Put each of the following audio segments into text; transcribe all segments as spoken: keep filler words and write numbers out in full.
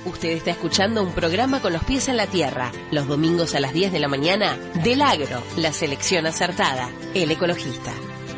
Usted está escuchando un programa con los pies en la tierra. Los domingos a las diez de la mañana, Del Agro, la selección acertada, El Ecologista.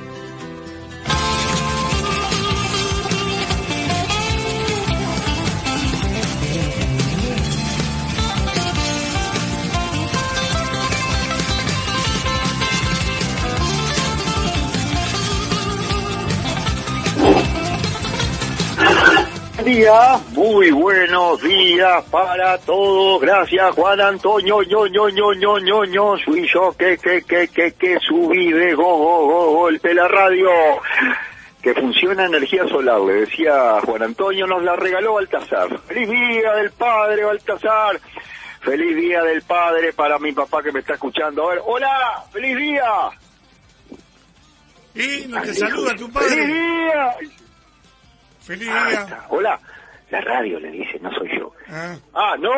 Día, muy buenos días para todos. Gracias, Juan Antonio. Yo, yo, yo, yo, yo, yo, soy yo que, que, que, que, que subí de go, go, go, golpe la radio. Que funciona energía solar, le decía Juan Antonio, nos la regaló Baltasar. Feliz día del padre, Baltasar. Feliz día del padre para mi papá que me está escuchando. A ver, hola, feliz día. Y no te saluda tu padre. Feliz día. Feliz día. Ah, hola, la radio le dice, no soy yo. Ah, ah no.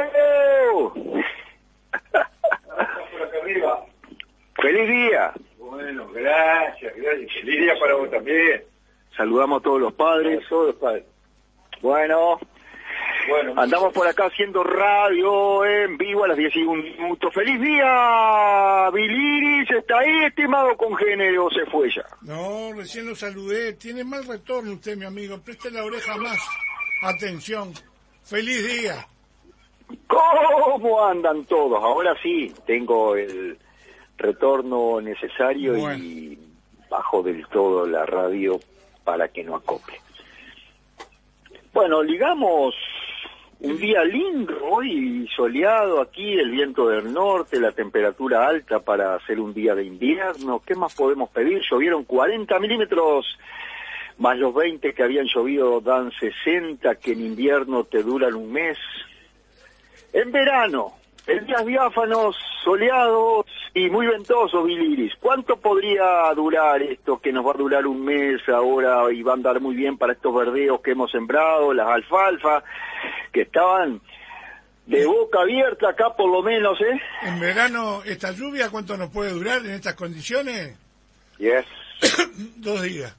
Feliz día. Bueno, gracias, gracias. Feliz día para vos también. Saludamos a todos los padres. A todos los padres. Bueno, bueno, andamos por acá haciendo radio en vivo a las diez y un minutos. ¡Feliz día! Biliris está ahí, estimado congénero, se fue ya. no, recién lo saludé. Tiene mal retorno usted, mi amigo. Preste la oreja más. Atención. Feliz día. ¿Cómo andan todos? Ahora sí, tengo el retorno necesario Bueno. Y bajo del todo la radio para que no acople. Bueno, ligamos un día lindo hoy, soleado aquí, el viento del norte, la temperatura alta para hacer un día de invierno. ¿Qué más podemos pedir? Llovieron cuarenta milímetros, más los veinte que habían llovido dan sesenta, que en invierno te duran un mes. En verano, en días diáfanos, soleados y muy ventosos, Biliris. ¿Cuánto podría durar esto que nos va a durar un mes ahora y va a andar muy bien para estos verdeos que hemos sembrado, las alfalfas, que estaban de boca abierta acá por lo menos, ¿eh? En verano, ¿esta lluvia cuánto nos puede durar en estas condiciones? Yes. Dos días.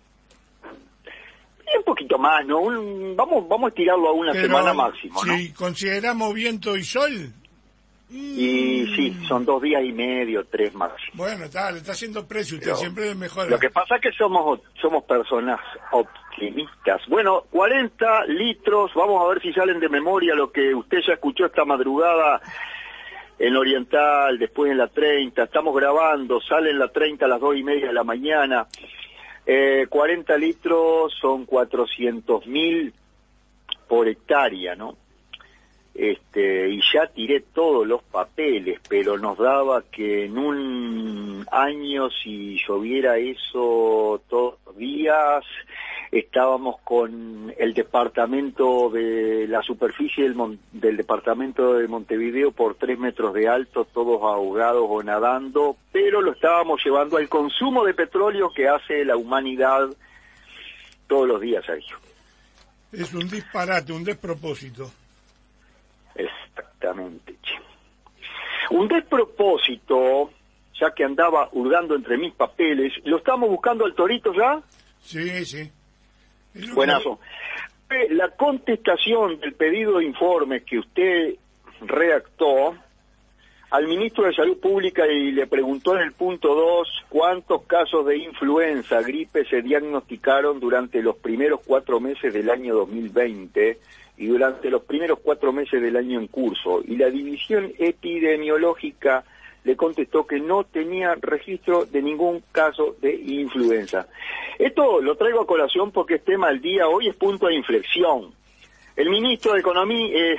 Y un poquito más, ¿no? Un, vamos vamos a estirarlo a una Pero semana máximo, ¿no? si consideramos viento y sol... Y sí, son dos días y medio, tres máximo. Bueno, está, le está haciendo precio usted, Pero siempre mejora. Lo que pasa es que somos somos personas optimistas. Bueno, cuarenta litros, vamos a ver si salen de memoria lo que usted ya escuchó esta madrugada en Oriental, después en la treinta, estamos grabando, sale en la treinta a las dos y media de la mañana. Eh, cuarenta litros son cuatrocientos mil por hectárea, ¿no? Este, y ya tiré todos los papeles, pero nos daba que en un año, si lloviera eso todos los días, estábamos con el departamento de la superficie del, mon, del departamento de Montevideo por tres metros de alto, todos ahogados o nadando, pero lo estábamos llevando al consumo de petróleo que hace la humanidad todos los días, Sergio. Es un disparate, un despropósito. Exactamente, che. Un despropósito, ya que andaba hurgando entre mis papeles, ¿lo estamos buscando al Torito ya? Sí, sí. Es Buenazo. Que... La contestación del pedido de informe que usted redactó al ministro de Salud Pública y le preguntó en el punto dos cuántos casos de influenza, gripe se diagnosticaron durante los primeros cuatro meses del año dos mil veinte y durante los primeros cuatro meses del año en curso. Y la división epidemiológica le contestó que no tenía registro de ningún caso de influenza. Esto lo traigo a colación porque es tema del día, hoy es punto de inflexión. El ministro de Economía... Eh,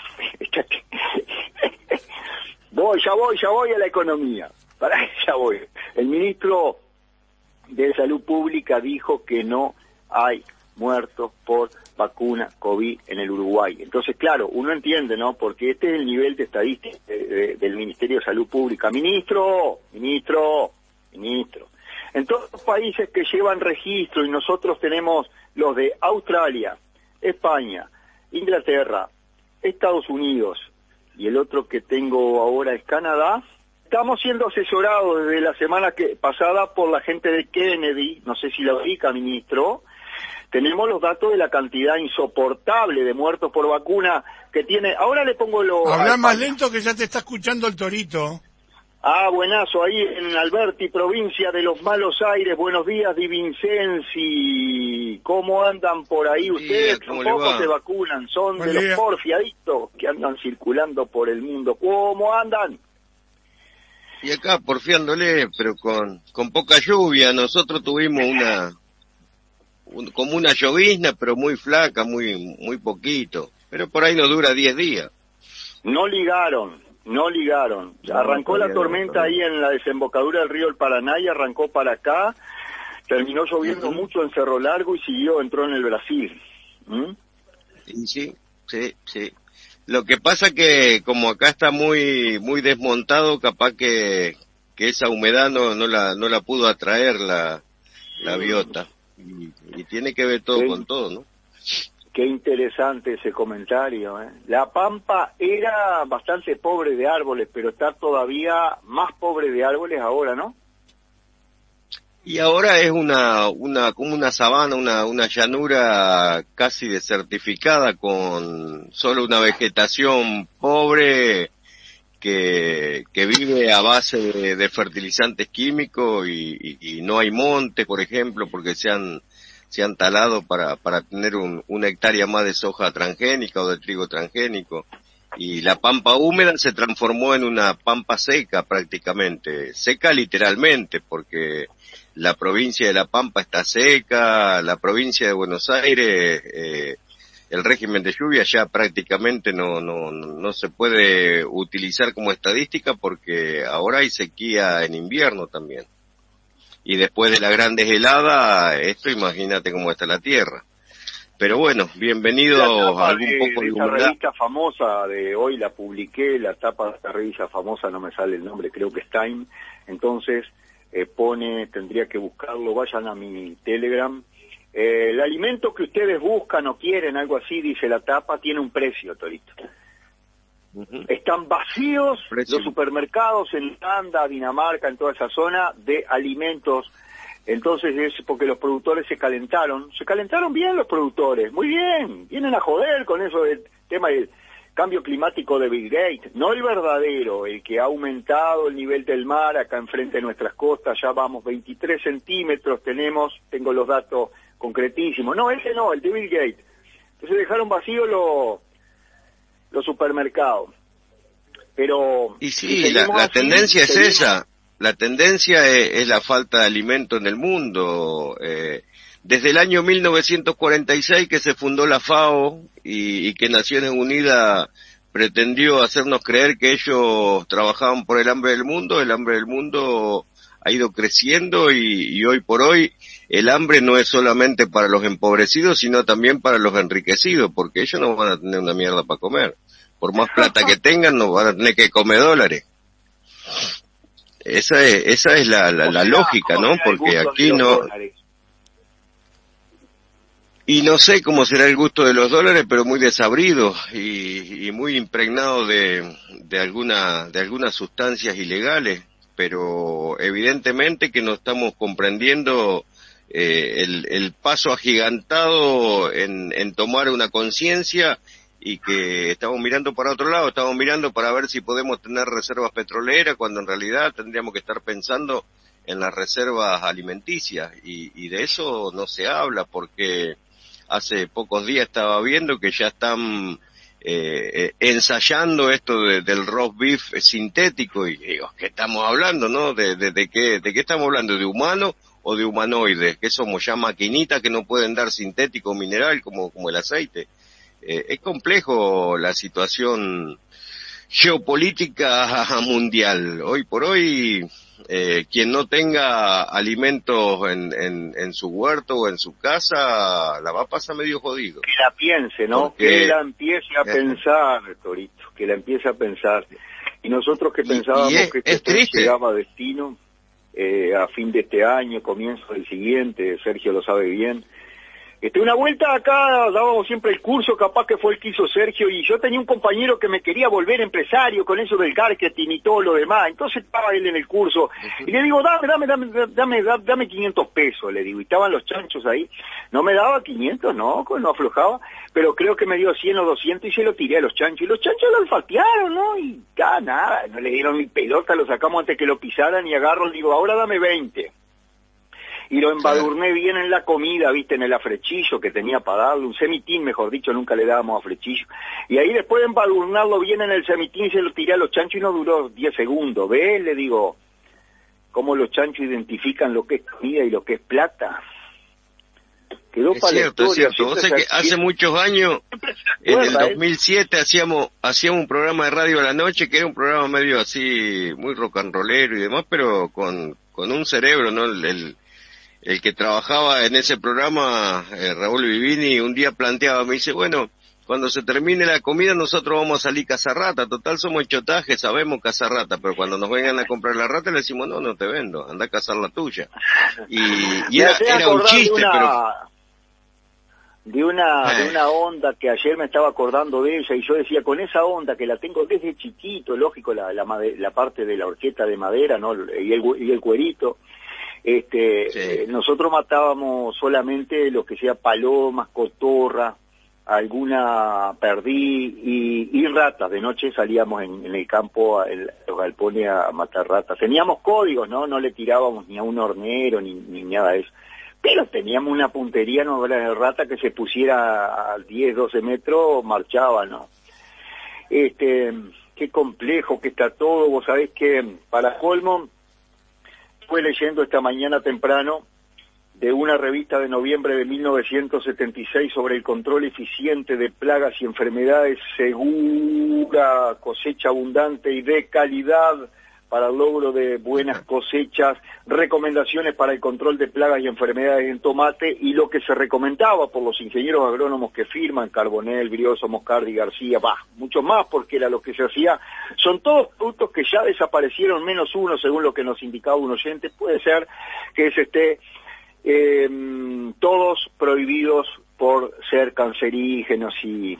voy, ya voy, ya voy a la economía. Para, ya voy. El ministro de Salud Pública dijo que no hay muertos por vacuna COVID en el Uruguay. Entonces, claro, uno entiende, ¿no? Porque este es el nivel de estadística de, de, del Ministerio de Salud Pública. Ministro, ministro, ministro. En todos los países que llevan registro, y nosotros tenemos los de Australia, España, Inglaterra, Estados Unidos, y el otro que tengo ahora es Canadá, estamos siendo asesorados desde la semana que pasada por la gente de Kennedy, no sé si la ubica, ministro. Tenemos los datos de la cantidad insoportable de muertos por vacuna que tiene... Ahora le pongo lo... Habla más lento que ya te está escuchando el Torito. Ah, buenazo, ahí en Alberti, provincia de los Malos Aires. Buenos días, Di Vincenzi. ¿Cómo andan por ahí Buen ustedes? día, ¿cómo Tampoco le va? se vacunan, son Buen de día. los porfiaditos que andan circulando por el mundo. ¿Cómo andan? Y acá porfiándole, pero con, con poca lluvia. Nosotros tuvimos una, un, como una llovizna, pero muy flaca, muy, muy poquito. Pero por ahí nos dura diez días. No ligaron, no ligaron. No, arrancó la todavía no, tormenta todavía. ahí en la desembocadura del río El Paraná y arrancó para acá. Terminó lloviendo Ujú. mucho en Cerro Largo y siguió, entró en el Brasil. ¿Mm? Y sí, sí, sí. Lo que pasa que como acá está muy, muy desmontado, capaz que, que esa humedad no, no la, no la pudo atraer la, la biota. Y, y tiene que ver todo Sí. con todo, ¿no? Qué interesante ese comentario, ¿eh? La Pampa era bastante pobre de árboles, pero está todavía más pobre de árboles ahora, ¿no? Y ahora es una, una, como una sabana, una, una llanura casi desertificada con solo una vegetación pobre que, que vive a base de, de fertilizantes químicos y, y, y no hay montes, por ejemplo, porque se han, se han talado para, para tener un, una hectárea más de soja transgénica o de trigo transgénico. Y la pampa húmeda se transformó en una pampa seca prácticamente, seca literalmente, porque la provincia de La Pampa está seca, la provincia de Buenos Aires, eh, el régimen de lluvia ya prácticamente no, no, no se puede utilizar como estadística porque ahora hay sequía en invierno también. Y después de las grandes heladas, esto imagínate cómo está la tierra. Pero bueno, bienvenido a algún de, poco de de esa humedad. revista famosa de hoy, la publiqué, la tapa de esta revista famosa, no me sale el nombre, creo que es Time. Entonces, eh, pone, tendría que buscarlo, vayan a mi Telegram. Eh, el alimento que ustedes buscan o quieren, algo así, dice la tapa, tiene un precio, Torito. Uh-huh. Están vacíos Precio. los supermercados en Holanda, Dinamarca, en toda esa zona de alimentos. Entonces es porque los productores se calentaron, se calentaron bien los productores, muy bien, vienen a joder con eso del tema del cambio climático de Bill Gates, no el verdadero, el que ha aumentado el nivel del mar acá enfrente de nuestras costas, ya vamos veintitrés centímetros tenemos, tengo los datos concretísimos, no, ese no, el de Bill Gates. Entonces dejaron vacíos los, los supermercados. Pero Y si sí, la, seguimos la así, tendencia es seguimos- esa. La tendencia es, es la falta de alimento en el mundo. Eh, desde el año mil novecientos cuarenta y seis que se fundó la FAO y, y que Naciones Unidas pretendió hacernos creer que ellos trabajaban por el hambre del mundo, el hambre del mundo ha ido creciendo y, y hoy por hoy el hambre no es solamente para los empobrecidos, sino también para los enriquecidos, porque ellos no van a tener una mierda para comer. Por más plata que tengan, no van a tener que comer dólares. Esa es, esa es la, la, la lógica, ¿no? Porque aquí no... Y no sé cómo será el gusto de los dólares, pero muy desabrido y, y muy impregnado de, de, alguna, de algunas sustancias ilegales. Pero evidentemente que no estamos comprendiendo eh, el, el paso agigantado en, en tomar una conciencia y que estamos mirando para otro lado, estamos mirando para ver si podemos tener reservas petroleras, cuando en realidad tendríamos que estar pensando en las reservas alimenticias, y, y de eso no se habla, porque hace pocos días estaba viendo que ya están eh, eh, ensayando esto de, del roast beef sintético, y digo, ¿qué estamos hablando, no? ¿De, de, de qué, de qué estamos hablando? ¿De humano o de humanoides? ¿Que somos ya maquinitas que no pueden dar sintético mineral como, como el aceite? Eh, es complejo la situación geopolítica mundial. Hoy por hoy, eh, quien no tenga alimentos en, en, en su huerto o en su casa, la va a pasar medio jodido. Que la piense, ¿no? Porque, que la empiece a eh, pensar, Torito, que la empiece a pensar. Y nosotros que Y- pensábamos y es- que es este triste. llegaba a destino, eh, a fin de este año, comienzo del siguiente, Sergio lo sabe bien, Este, una vuelta acá dábamos siempre el curso, capaz que fue el que hizo Sergio, y yo tenía un compañero que me quería volver empresario con eso del marketing y todo lo demás, entonces estaba él en el curso, y le digo, dame, dame, dame, dame, dame, dame quinientos pesos, le digo, y estaban los chanchos ahí, no me daba quinientos, no, no aflojaba, pero creo que me dio cien o doscientos y se lo tiré a los chanchos, y los chanchos lo olfatearon, ¿no? Y ya, nada, no le dieron ni pelota, lo sacamos antes que lo pisaran, y agarro, le digo, ahora dame veinte. Y lo embadurné bien en la comida, viste, en el afrechillo que tenía para darle, un semitín, mejor dicho, nunca le dábamos afrechillo. Y ahí después de embadurnarlo bien en el semitín, se lo tiré a los chanchos y no duró diez segundos. ¿Ves? Le digo, cómo los chanchos identifican lo que es comida y lo que es plata. Quedó es para cierto, la historia. Es cierto, o sea que hace muchos años, en el dos mil siete, ¿eh? hacíamos, hacíamos un programa de radio a la noche, que era un programa medio así, muy rock and rollero y demás, pero con, con un cerebro, ¿no? El, el El que trabajaba en ese programa, eh, Raúl Vivini, un día planteaba, me dice, bueno, cuando se termine la comida nosotros vamos a salir a cazar rata, total somos chotajes, sabemos cazar rata, pero cuando nos vengan a comprar la rata le decimos, no, no te vendo, anda a cazar la tuya. Y, y era, era un chiste, de una, pero... De una, eh. de una onda que ayer me estaba acordando de ella, y yo decía, con esa onda que la tengo desde chiquito, lógico, la, la, made, la parte de la horqueta de madera, ¿no? Y el, y el cuerito. Este, sí. eh, nosotros matábamos solamente lo que sea palomas, cotorra, alguna perdí y, y ratas. De noche salíamos en, en el campo, a el, los galpones a matar ratas. Teníamos códigos, ¿no? No le tirábamos ni a un hornero ni, ni nada de eso. Pero teníamos una puntería, no de rata que se pusiera a diez, doce metros, marchaba, ¿no? Este, qué complejo que está todo. Vos sabés que, para colmo, fue leyendo esta mañana temprano de una revista de noviembre de mil novecientos setenta y seis sobre el control eficiente de plagas y enfermedades, segura cosecha abundante y de calidad para el logro de buenas cosechas, recomendaciones para el control de plagas y enfermedades en tomate, y lo que se recomendaba por los ingenieros agrónomos que firman, Carbonell, Brioso, Moscardi, García, bah, mucho más, porque era lo que se hacía. Son todos productos que ya desaparecieron, menos uno, según lo que nos indicaba un oyente. Puede ser que es este, eh, todos prohibidos por ser cancerígenos y...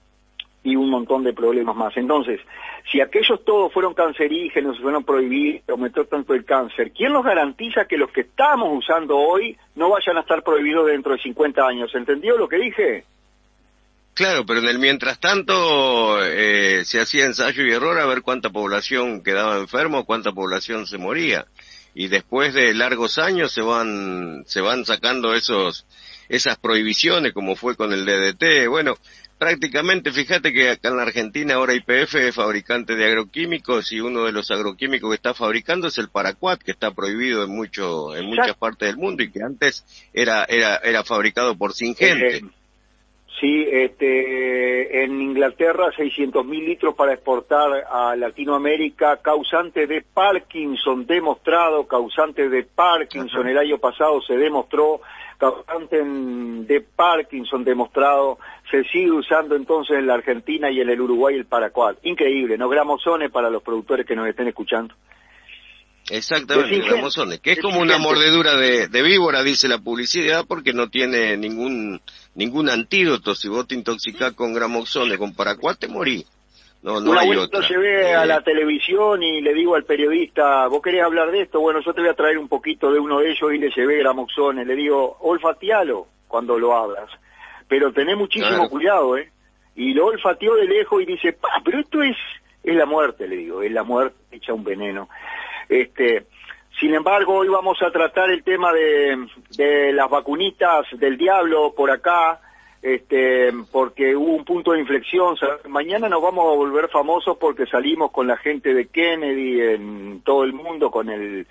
y un montón de problemas más. Entonces, si aquellos todos fueron cancerígenos, fueron prohibidos, aumentó tanto el cáncer, ¿quién nos garantiza que los que estamos usando hoy no vayan a estar prohibidos dentro de cincuenta años? ¿Entendió lo que dije? Claro, pero en el mientras tanto eh, se hacía ensayo y error a ver cuánta población quedaba enferma, cuánta población se moría. Y después de largos años se van se van sacando esos esas prohibiciones, como fue con el D D T. Bueno, prácticamente, fíjate que acá en la Argentina ahora Y P F es fabricante de agroquímicos, y uno de los agroquímicos que está fabricando es el Paraquat, que está prohibido en mucho en muchas partes del mundo y que antes era era era fabricado por Singente. Eh, sí, este, en Inglaterra seiscientos mil litros para exportar a Latinoamérica, causante de Parkinson demostrado, causante de Parkinson. Ajá. El año pasado se demostró, causante de Parkinson demostrado, se sigue usando entonces en la Argentina y en el Uruguay el Paraquat. Increíble, ¿no? Gramosones para los productores que nos estén escuchando. Exactamente, gramosones, que es como una mordedura de, de víbora, dice la publicidad, porque no tiene ningún ningún antídoto. Si vos te intoxicás con gramoxones, con Paraquat, te morís. No, no una hay vuelta otra. Lo llevé eh... a la televisión y le digo al periodista, ¿vos querés hablar de esto? Bueno, yo te voy a traer un poquito de uno de ellos, y le llevé gramoxones. Le digo, olfatealo cuando lo hablas, pero tené muchísimo claro. cuidado, ¿eh? Y lo olfateó de lejos y dice, pa, pero esto es, es la muerte, le digo, es la muerte hecha un veneno. Este, sin embargo, hoy vamos a tratar el tema de, de las vacunitas del diablo por acá, este, porque hubo un punto de inflexión. Mañana nos vamos a volver famosos porque salimos con la gente de Kennedy en todo el mundo, con el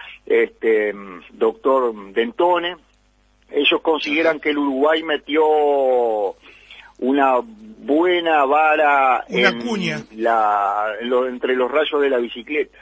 este doctor Dentone. Ellos consideran que el Uruguay metió una buena vara una en cuña. La, en lo, entre los rayos de la bicicleta.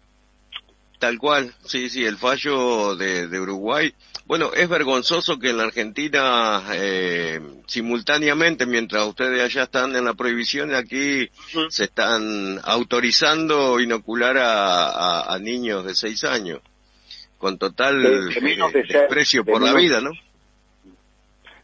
Tal cual, sí, sí, el fallo de, de Uruguay. Bueno, es vergonzoso que en la Argentina, eh, simultáneamente, mientras ustedes allá están en la prohibición, aquí uh-huh. se están autorizando inocular a, a, a niños de seis años, con total de, de eh, desprecio de por la vida, ¿no?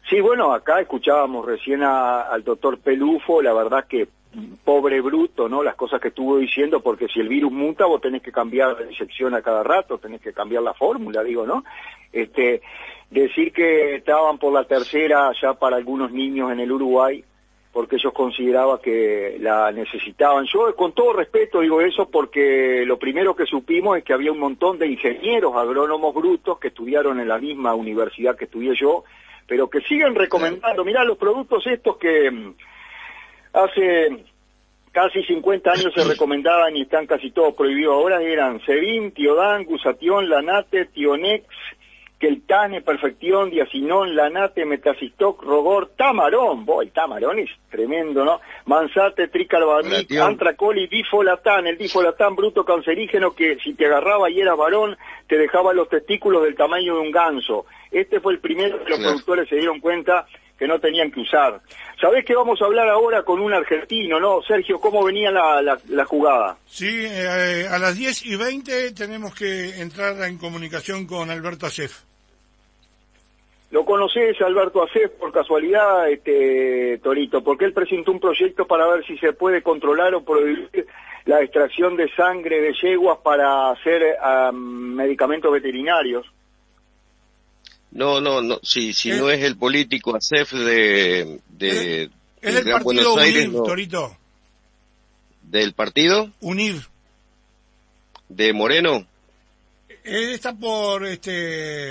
Sí, bueno, acá escuchábamos recién a, al doctor Pelufo, la verdad que pobre bruto, ¿no? Las cosas que estuvo diciendo, porque si el virus muta vos tenés que cambiar la inyección a cada rato, tenés que cambiar la fórmula, digo, ¿no? Este, decir que estaban por la tercera ya para algunos niños en el Uruguay, porque ellos consideraban que la necesitaban. Yo, con todo respeto, digo eso porque lo primero que supimos es que había un montón de ingenieros agrónomos brutos que estudiaron en la misma universidad que estudié yo, pero que siguen recomendando. Mirá, los productos estos que mm, hace casi cincuenta años se recomendaban y están casi todos prohibidos ahora, eran Sebin, Tiodan, Gusatión, Lanate, Tionex, Keltane, Perfección, Diacinón, Lanate, Metacistoc, Rogor, Tamarón, boy, Tamarón es tremendo, ¿no? Mansate, Tricarbamid, Antracol y Difolatán, el Difolatán bruto cancerígeno que si te agarraba y era varón, te dejaba los testículos del tamaño de un ganso. Este fue el primero que los Claro. productores se dieron cuenta que no tenían que usar. ¿Sabés que vamos a hablar ahora con un argentino, no? Sergio, ¿cómo venía la, la, la jugada? Sí, eh, a las diez y veinte tenemos que entrar en comunicación con Alberto Acef. ¿Lo conocés, Alberto Acef, por casualidad, este Torito? Porque él presentó un proyecto para ver si se puede controlar o prohibir la extracción de sangre de yeguas para hacer um, medicamentos veterinarios. No, no, no, si, si ¿Es? no es el político Acef de, de, Es del del Gran partido Buenos Aires, Unir, no. Torito. ¿Del partido? Unir. ¿De Moreno? Él está por, este...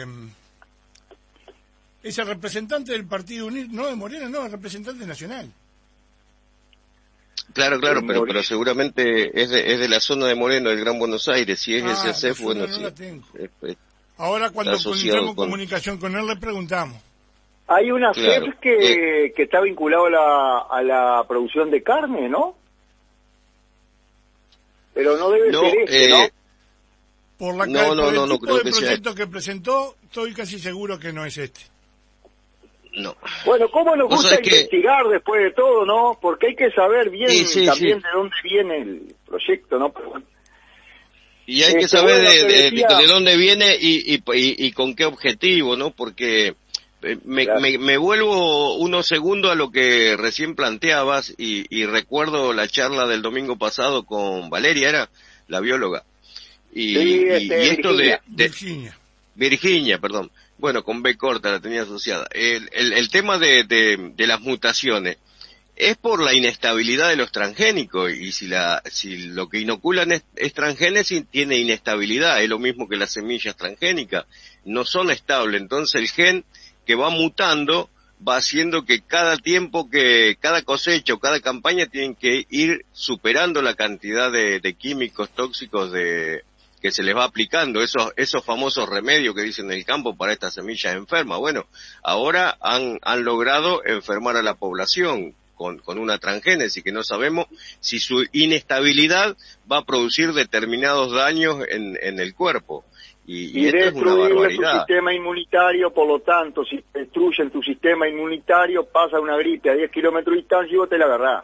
es el representante del partido Unir, no de Moreno, no, el representante nacional. Claro, claro, De pero, Moreno. pero seguramente es de, es de la zona de Moreno, del Gran Buenos Aires. Si es Ah, ese Acef, yo bueno, no sí. la tengo. Es- es- Ahora cuando Está asociado entremos en con- comunicación comunicación con él le preguntamos. Hay una Claro. C E F que, que está vinculado a la, a la producción de carne, ¿no? Pero no debe No, ser este, eh, ¿no? Por la No, ca- no, por el no, no tipo creo de que sea proyecto que presentó, estoy casi seguro que no es este. no. Bueno, ¿cómo nos Vos gusta sabés que- investigar después de todo, no? Porque hay que saber bien Sí, sí, también sí. de dónde viene el proyecto, ¿no? Pero bueno. Y hay que Este, saber bueno, de, te de- decía- de dónde viene y, y, y, y con qué objetivo, ¿no? Porque eh, me, Claro. me, me vuelvo unos segundos a lo que recién planteabas y, y recuerdo la charla del domingo pasado con Valeria, era la bióloga. Y, Sí, y- este, y esto de, Virginia. de Virginia. Virginia, perdón. Bueno, con B corta la tenía asociada. El, el, el tema de, de, de las mutaciones es por la inestabilidad de los transgénicos y si la si lo que inoculan es, es transgénesis tiene inestabilidad, es lo mismo que las semillas transgénicas, no son estables, entonces el gen que va mutando va haciendo que cada tiempo que cada cosecha o cada campaña tienen que ir superando la cantidad de, de químicos tóxicos de que se les va aplicando, esos esos famosos remedios que dicen en el campo para estas semillas enfermas. Bueno, ahora han han logrado enfermar a la población con, con una transgénesis que no sabemos si su inestabilidad va a producir determinados daños en, en el cuerpo. Y, y Y esto es una destruirle tu barbaridad. sistema inmunitario, por lo tanto, si destruyen tu sistema inmunitario, pasa una gripe a diez kilómetros de distancia y vos te la agarrás.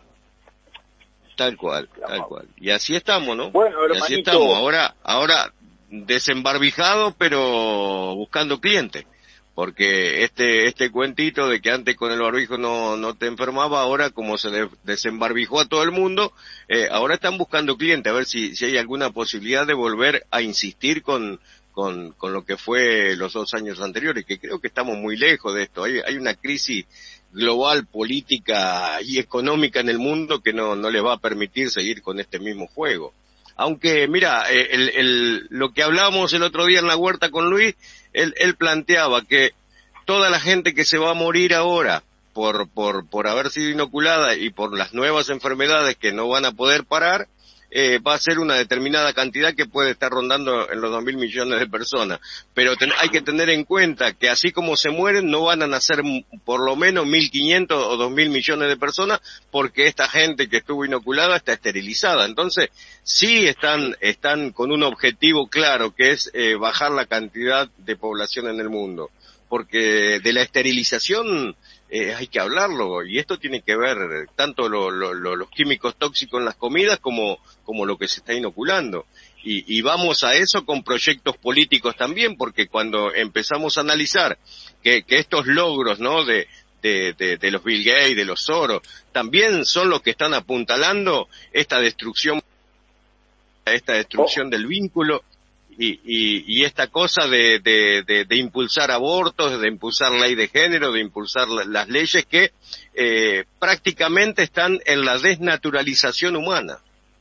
Tal cual, tal cual. Y así estamos, ¿no? Bueno, y así hermanito. estamos. Ahora, ahora desembarbijado, pero buscando clientes. Porque este este cuentito de que antes con el barbijo no no te enfermaba, ahora como se de- desembarbijó a todo el mundo, eh, ahora están buscando clientes, a ver si si hay alguna posibilidad de volver a insistir con con con lo que fue los dos años anteriores, que creo que estamos muy lejos de esto. Hay hay una crisis global, política y económica en el mundo que no no les va a permitir seguir con este mismo juego. Aunque, mira, eh, el, el, lo que hablábamos el otro día en la huerta con Luis, él, él planteaba que toda la gente que se va a morir ahora por, por, por haber sido inoculada y por las nuevas enfermedades que no van a poder parar, eh, va a ser una determinada cantidad que puede estar rondando en los dos mil millones de personas. Pero ten, hay que tener en cuenta que así como se mueren, no van a nacer m- por lo menos mil quinientos o dos mil millones de personas, porque esta gente que estuvo inoculada está esterilizada. Entonces, sí están, están con un objetivo claro, que es eh, bajar la cantidad de población en el mundo. Porque de la esterilización eh, hay que hablarlo, y esto tiene que ver eh, tanto lo, lo, lo, los químicos tóxicos en las comidas como, como lo que se está inoculando. Y, y vamos a eso con proyectos políticos también, porque cuando empezamos a analizar que, que estos logros, ¿no?, de, de, de, de los Bill Gates, de los Soros, también son los que están apuntalando esta destrucción, esta destrucción oh. del vínculo y, y, y esta cosa de, de, de, de impulsar abortos, de impulsar ley de género, de impulsar la, las leyes que eh, prácticamente están en la desnaturalización humana.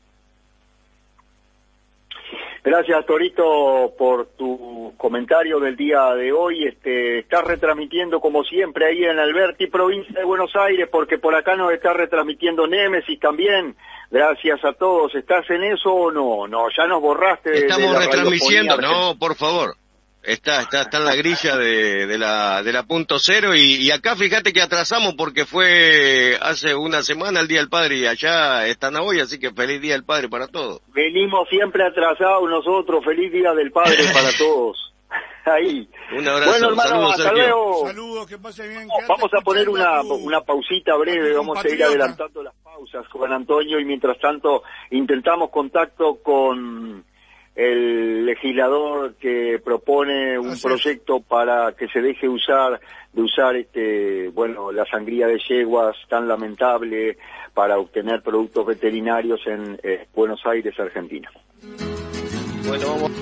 Gracias, Torito, por tu comentario del día de hoy. Este, estás retransmitiendo como siempre ahí en Alberti, provincia de Buenos Aires, porque por acá nos está retransmitiendo Némesis también. Gracias a todos. ¿Estás en eso o no? No, ya nos borraste de, Estamos de la retransmitiendo, no, por favor. Está, está, está en la grilla de, de la, de la punto cero y, y acá fíjate que atrasamos porque fue hace una semana el Día del Padre y allá están hoy, así que feliz Día del Padre para todos. Venimos siempre atrasados nosotros, feliz Día del Padre para todos. Ahí. Un abrazo, bueno, hermano, saludos, hasta Sergio. luego. Saludos, que pase bien. Vamos a poner una, una pausita breve, vamos a ir adelantando las pausas, Juan Antonio, y mientras tanto intentamos contacto con el legislador que propone un Así proyecto es. para que se deje usar de usar este bueno la sangría de yeguas tan lamentable para obtener productos veterinarios en eh, Buenos Aires, Argentina. Bueno, vamos.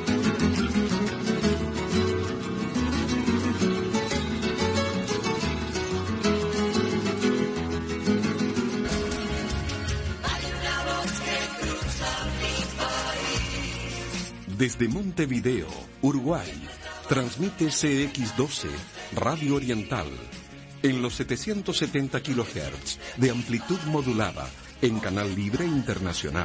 Desde Montevideo, Uruguay, transmite C X doce, Radio Oriental, en los setecientos setenta kilohertz de amplitud modulada, en Canal Libre Internacional.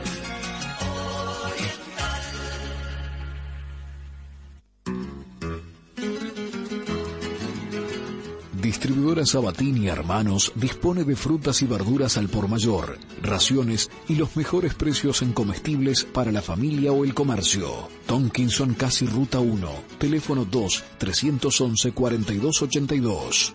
Distribuidora Sabatini y Hermanos dispone de frutas y verduras al por mayor, raciones y los mejores precios en comestibles para la familia o el comercio. Tonkinson Casi Ruta uno, teléfono dos, tres once, cuarenta y dos ochenta y dos.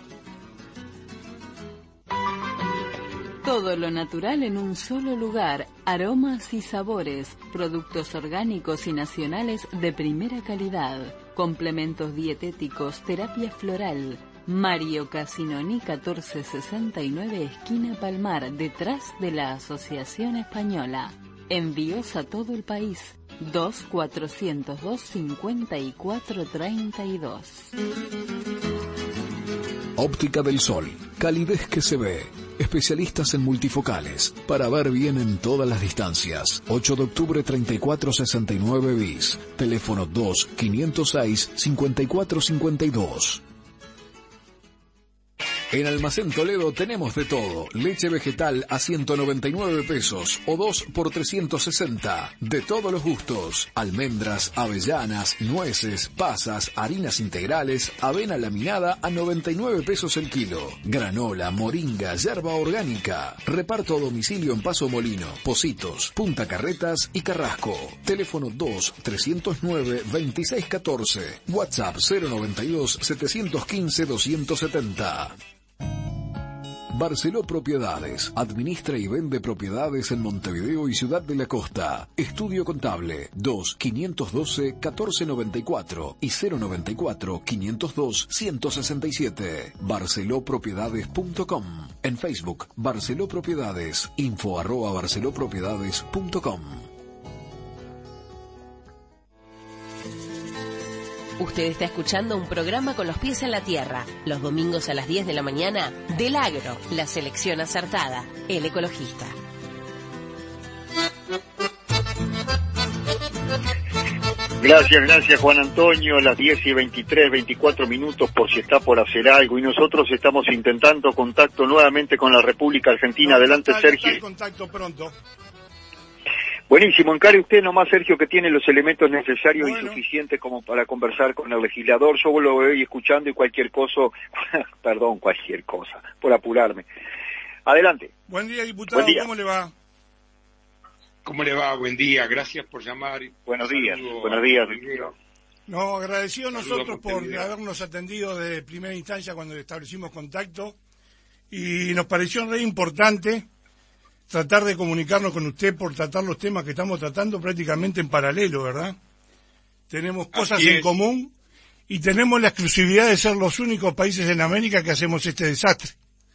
Todo lo natural en un solo lugar, aromas y sabores, productos orgánicos y nacionales de primera calidad, complementos dietéticos, terapia floral. Mario Casinoni, catorce sesenta y nueve, esquina Palmar, detrás de la Asociación Española. Envíos a todo el país. dos cuatrocientos dos, cincuenta y cuatro treinta y dos. Óptica del Sol, calidez que se ve. Especialistas en multifocales, para ver bien en todas las distancias. ocho de octubre treinta y cuatro sesenta y nueve bis. Teléfono dos, quinientos seis, cincuenta y cuatro cincuenta y dos. En Almacén Toledo tenemos de todo. Leche vegetal a ciento noventa y nueve pesos o dos por trescientos sesenta. De todos los gustos. Almendras, avellanas, nueces, pasas, harinas integrales, avena laminada a noventa y nueve pesos el kilo. Granola, moringa, yerba orgánica. Reparto a domicilio en Paso Molino, Pocitos, Punta Carretas y Carrasco. Teléfono dos, trescientos nueve, veintiséis catorce. WhatsApp cero noventa y dos, setecientos quince, doscientos setenta. Barceló Propiedades. Administra y vende propiedades en Montevideo y Ciudad de la Costa. Estudio Contable dos, quinientos doce, catorce noventa y cuatro y cero noventa y cuatro, quinientos dos, ciento sesenta y siete. barceló propiedades punto com. En Facebook, Barceló Propiedades. Info arroba barceló propiedades punto com. Usted está escuchando un programa con los pies en la tierra, los domingos a las diez de la mañana, del Agro, la selección acertada, el ecologista. Gracias, gracias Juan Antonio, las diez y veintitrés, veinticuatro minutos por si está por hacer algo, y nosotros estamos intentando contacto nuevamente con la República Argentina. No, Adelante, está, Sergio. Está contacto pronto. Buenísimo, encare usted nomás, Sergio, que tiene los elementos necesarios bueno. y suficientes como para conversar con el legislador. Yo lo voy escuchando y cualquier cosa, perdón, cualquier cosa, por apurarme. Adelante. Buen día, diputado, Buen día. ¿Cómo le va? ¿Cómo le va? Buen día, gracias por llamar. Buenos días, buenos días. No, agradecido a nosotros por habernos atendido de primera instancia cuando establecimos contacto, y nos pareció re importante tratar de comunicarnos con usted por tratar los temas que estamos tratando prácticamente en paralelo, ¿verdad? Tenemos cosas en común y tenemos la exclusividad de ser los únicos países en América que hacemos este desastre.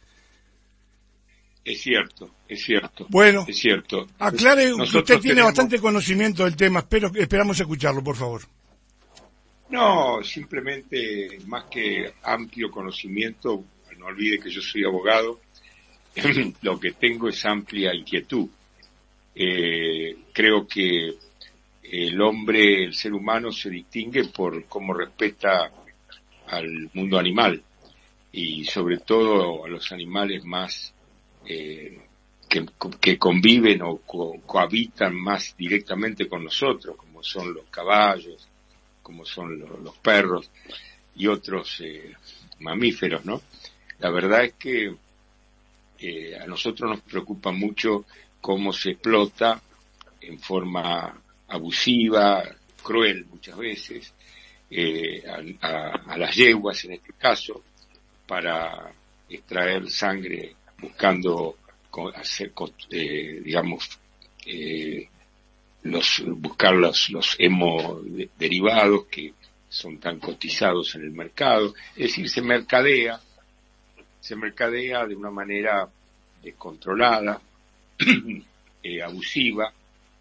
Es cierto, es cierto. Bueno, es cierto. Aclare que usted tiene tenemos... bastante conocimiento del tema, espero, esperamos escucharlo, por favor. No, simplemente más que amplio conocimiento, no olvide que yo soy abogado, lo que tengo es amplia inquietud. Eh, creo que el hombre, el ser humano se distingue por cómo respeta al mundo animal y sobre todo a los animales más eh, que, que conviven o co cohabitan más directamente con nosotros, como son los caballos, como son los, los perros y otros eh, mamíferos, ¿no? La verdad es que eh, a nosotros nos preocupa mucho cómo se explota en forma abusiva, cruel muchas veces, eh, a, a, a las yeguas en este caso, para extraer sangre buscando hacer, eh, digamos, eh, los buscar los, los hemoderivados que son tan cotizados en el mercado. Es decir, se mercadea, se mercadea de una manera descontrolada, eh, abusiva,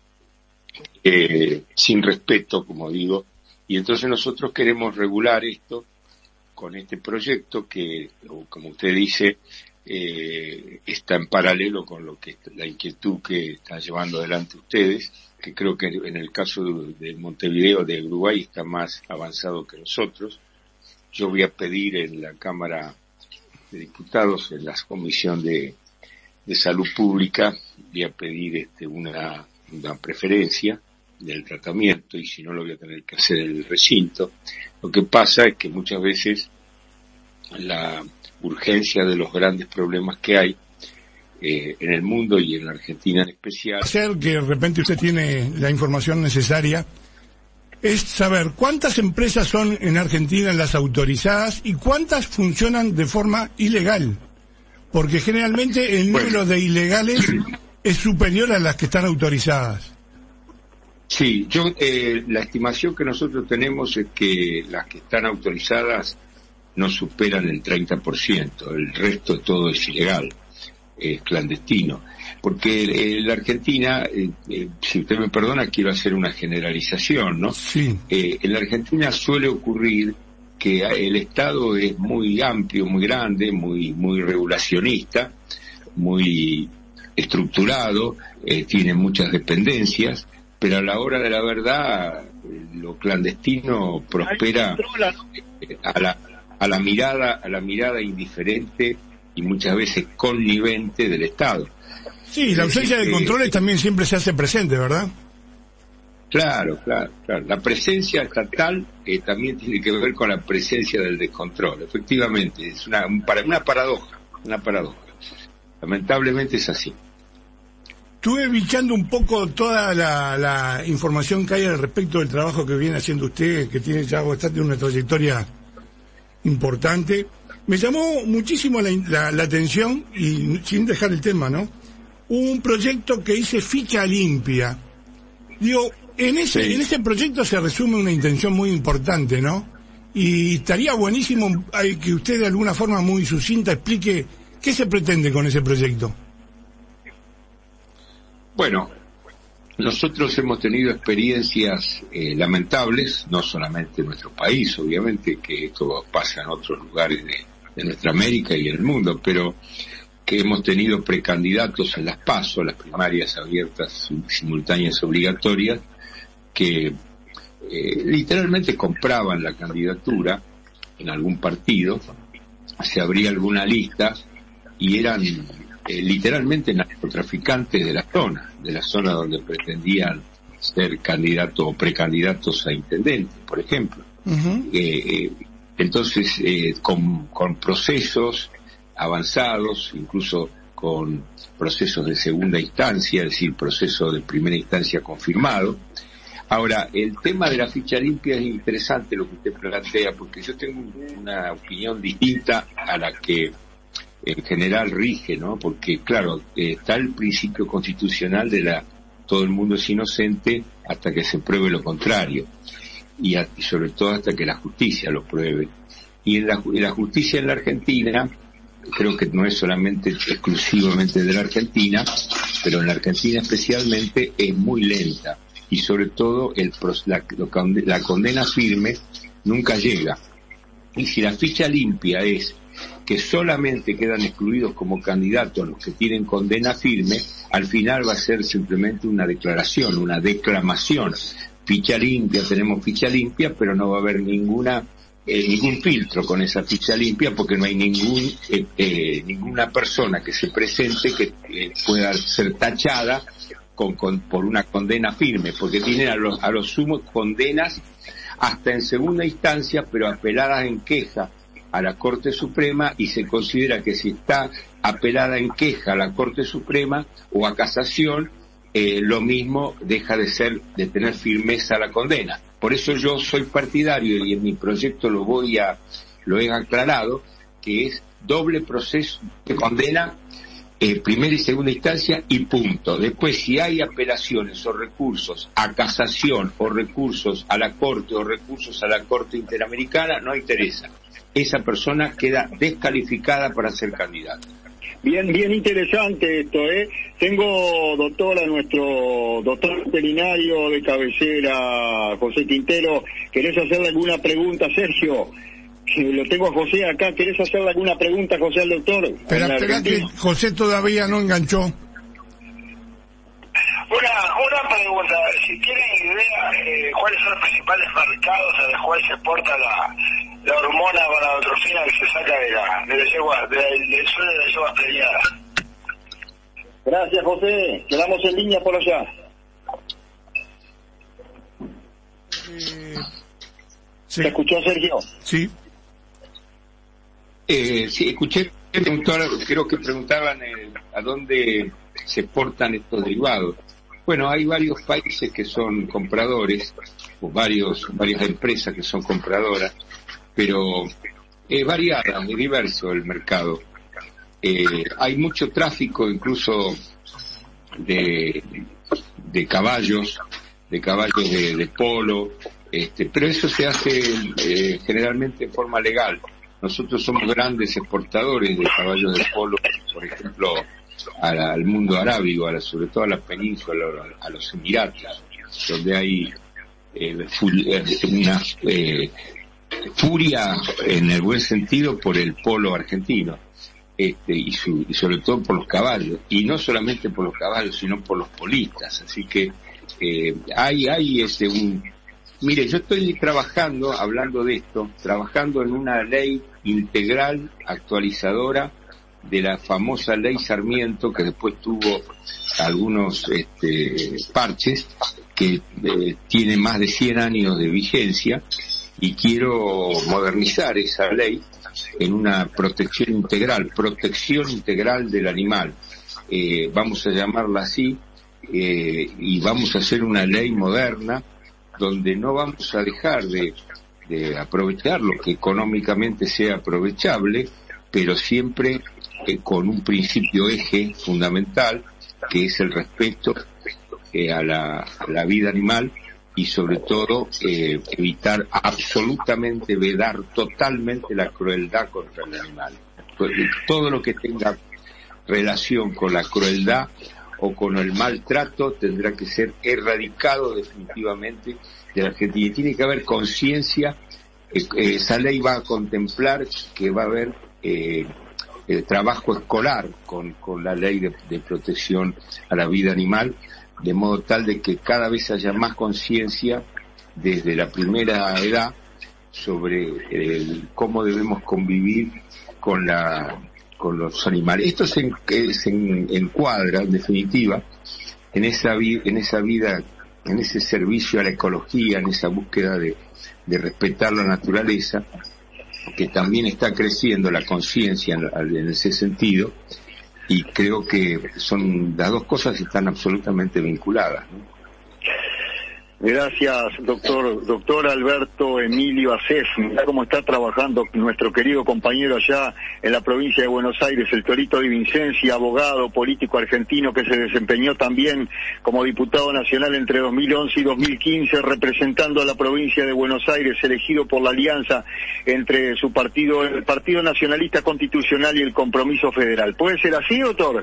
eh, sin respeto, como digo, y entonces nosotros queremos regular esto con este proyecto que, como usted dice, eh, está en paralelo con lo que la inquietud que están llevando adelante ustedes, que creo que en el caso de, de Montevideo, de Uruguay, está más avanzado que nosotros. Yo voy a pedir en la Cámara de Diputados, en la Comisión de, de Salud Pública, voy a pedir este, una, una preferencia del tratamiento, y si no lo voy a tener que hacer en el recinto. Lo que pasa es que muchas veces la urgencia de los grandes problemas que hay eh, en el mundo y en la Argentina en especial. Ser que de repente usted tiene la información necesaria es saber cuántas empresas son en Argentina las autorizadas y cuántas funcionan de forma ilegal, porque generalmente el número bueno. de ilegales es superior a las que están autorizadas. Sí, yo eh, la estimación que nosotros tenemos es que las que están autorizadas no superan el treinta por ciento, el resto todo es ilegal, es clandestino. Porque en la Argentina, eh, eh, si usted me perdona, quiero hacer una generalización, ¿no? Sí. Eh, en la Argentina suele ocurrir que el Estado es muy amplio, muy grande, muy, muy regulacionista, muy estructurado, eh, tiene muchas dependencias, pero a la hora de la verdad lo clandestino prospera a la a la mirada a la mirada indiferente y muchas veces connivente del Estado. Sí, la ausencia de controles también siempre se hace presente, ¿verdad? Claro, claro, claro. La presencia estatal eh, también tiene que ver con la presencia del descontrol. Efectivamente, es una una paradoja, una paradoja. Lamentablemente es así. Estuve bichando un poco toda la, la información que hay al respecto del trabajo que viene haciendo usted, que tiene ya bastante una trayectoria importante. Me llamó muchísimo la, la, la atención, y sin dejar el tema, ¿no? Un proyecto que dice Ficha Limpia. Digo, en ese, sí. en ese proyecto se resume una intención muy importante, ¿no? Y estaría buenísimo que usted de alguna forma muy sucinta explique qué se pretende con ese proyecto. Bueno, nosotros hemos tenido experiencias eh, lamentables, no solamente en nuestro país, obviamente que esto pasa en otros lugares de, de nuestra América y en el mundo, pero que hemos tenido precandidatos en las PASO, las primarias abiertas, simultáneas, obligatorias, que eh, literalmente compraban la candidatura en algún partido, se abría alguna lista y eran Eh, literalmente narcotraficantes de la zona, de la zona donde pretendían ser candidatos o precandidatos a intendente, por ejemplo. Uh-huh. eh, eh, entonces, eh, con, con procesos avanzados, incluso con procesos de segunda instancia, es decir, proceso de primera instancia confirmado. Ahora, el tema de la ficha limpia es interesante lo que usted plantea, porque yo tengo una opinión distinta a la que en general rige, ¿no? Porque, claro, eh, está el principio constitucional de la todo el mundo es inocente hasta que se pruebe lo contrario. y, a, y sobre todo hasta que la justicia lo pruebe. Y en la, en la justicia en la Argentina, creo que no es solamente exclusivamente de la Argentina, pero en la Argentina especialmente es muy lenta, y sobre todo el, la, la condena firme nunca llega. Y si la ficha limpia es que solamente quedan excluidos como candidatos los que tienen condena firme, al final va a ser simplemente una declaración, una declamación. Ficha limpia, tenemos ficha limpia, pero no va a haber ninguna eh, ningún filtro con esa ficha limpia, porque no hay ningún eh, eh, ninguna persona que se presente que eh, pueda ser tachada con, con por una condena firme, porque tienen a los a los sumos condenas hasta en segunda instancia, pero apeladas en queja a la Corte Suprema, y se considera que si está apelada en queja a la Corte Suprema o a casación, eh, lo mismo deja de ser, de tener firmeza la condena. Por eso yo soy partidario, y en mi proyecto lo voy a, lo he aclarado, que es doble proceso de condena, eh, primera y segunda instancia y punto. Después, si hay apelaciones o recursos a casación o recursos a la Corte o recursos a la Corte Interamericana, no interesa. Esa persona queda descalificada para ser candidata. Bien, bien interesante esto, ¿eh? Tengo, doctora, nuestro doctor veterinario de cabecera, José Quintero. ¿Querés hacerle alguna pregunta, Sergio? Que lo tengo a José acá. ¿Querés hacerle alguna pregunta, José, al doctor? Pero espera que José todavía no enganchó. Una, una pregunta, si tienen idea eh, cuáles son los principales mercados a los cuales se exporta la, la hormona gonadotrofina que se saca de la de la yegua, de la, del suelo de las yeguas preñadas. Gracias, José. Quedamos en línea por allá. Eh, sí. ¿Te escuchó, Sergio? Sí. Eh, sí, escuché, creo que preguntaban eh, a dónde se exportan estos derivados. Bueno, hay varios países que son compradores, o varios, varias empresas que son compradoras, pero es variada, es diverso el mercado. Eh, hay mucho tráfico incluso de, de caballos, de caballos de, de polo, este, pero eso se hace eh, generalmente en forma legal. Nosotros somos grandes exportadores de caballos de polo, por ejemplo, a la, al mundo arábigo, a la, sobre todo a la península, a, a los Emiratos, donde hay eh, fu- una eh, furia en el buen sentido por el polo argentino, este, y, su, y sobre todo por los caballos, y no solamente por los caballos, sino por los polistas. Así que eh, hay, hay ese un... Mire, yo estoy trabajando, hablando de esto, trabajando en una ley integral actualizadora de la famosa ley Sarmiento, que después tuvo algunos este, parches, que eh, tiene más de cien años de vigencia, y quiero modernizar esa ley en una protección integral, protección integral del animal, eh, vamos a llamarla así, eh, y vamos a hacer una ley moderna donde no vamos a dejar de, de aprovechar lo que económicamente sea aprovechable, pero siempre eh, con un principio eje fundamental, que es el respeto eh, a, la, a la vida animal, y sobre todo eh, evitar absolutamente, vedar totalmente la crueldad contra el animal. Todo lo que tenga relación con la crueldad o con el maltrato tendrá que ser erradicado definitivamente de la Argentina. Y tiene que haber conciencia. Eh, eh, esa ley va a contemplar que va a haber eh, el trabajo escolar con, con la ley de, de protección a la vida animal, de modo tal de que cada vez haya más conciencia desde la primera edad sobre el, cómo debemos convivir con la con los animales. Esto se, se encuadra en definitiva en esa vi, en esa vida, en ese servicio a la ecología, en esa búsqueda de, de respetar la naturaleza, que también está creciendo la conciencia en, en ese sentido. Y creo que son las dos cosas están absolutamente vinculadas, ¿no? Gracias, doctor doctor Alberto Emilio Acef. Mirá cómo está trabajando nuestro querido compañero allá en la provincia de Buenos Aires, el Torito Di Vincenzi, abogado político argentino que se desempeñó también como diputado nacional entre dos mil once y dos mil quince, representando a la provincia de Buenos Aires, elegido por la alianza entre su partido, el Partido Nacionalista Constitucional y el Compromiso Federal. ¿Puede ser así, doctor?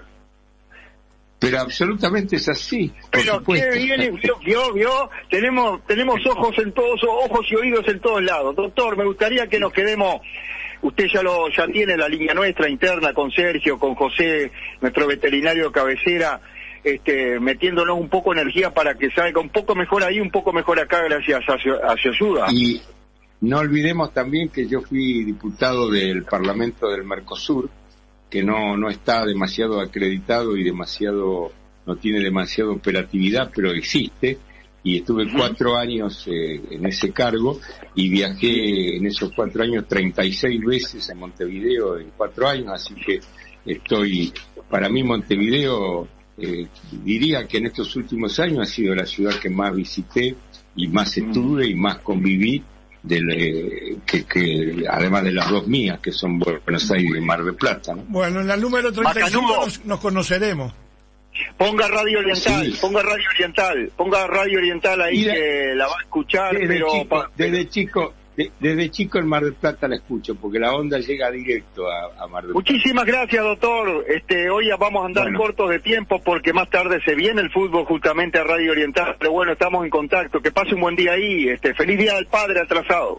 Pero absolutamente es así. Pero qué bien, vio, vio, vio, tenemos, tenemos ojos en todos, ojos y oídos en todos lados. Doctor, me gustaría que nos quedemos, usted ya lo, ya tiene la línea nuestra interna con Sergio, con José, nuestro veterinario de cabecera, este, metiéndonos un poco de energía para que salga un poco mejor ahí, un poco mejor acá, gracias a su, a su ayuda. Y no olvidemos también que yo fui diputado del Parlamento del Mercosur, que no no está demasiado acreditado y demasiado no tiene demasiada operatividad, pero existe, y estuve cuatro años eh, en ese cargo y viajé en esos cuatro años treinta y seis veces a Montevideo en cuatro años, así que estoy, para mí Montevideo, eh, diría que en estos últimos años ha sido la ciudad que más visité y más estuve y más conviví, Del, eh, que, que además de las dos mías, que son Buenos Aires y Mar del Plata, ¿no? Bueno, en la número treinta y cinco nos, nos conoceremos. Ponga Radio Oriental, sí. ponga Radio Oriental, ponga Radio Oriental ahí, de, que la va a escuchar, desde pero... Chico, pa, desde chico, de, desde chico en Mar del Plata la escucho, porque la onda llega directo a, a Mar del Plata. Muchísimas gracias, doctor. Este, hoy vamos a andar bueno. cortos de tiempo porque más tarde se viene el fútbol justamente a Radio Oriental, pero bueno, estamos en contacto. Que pase un buen día ahí. Este, feliz Día del Padre atrasado.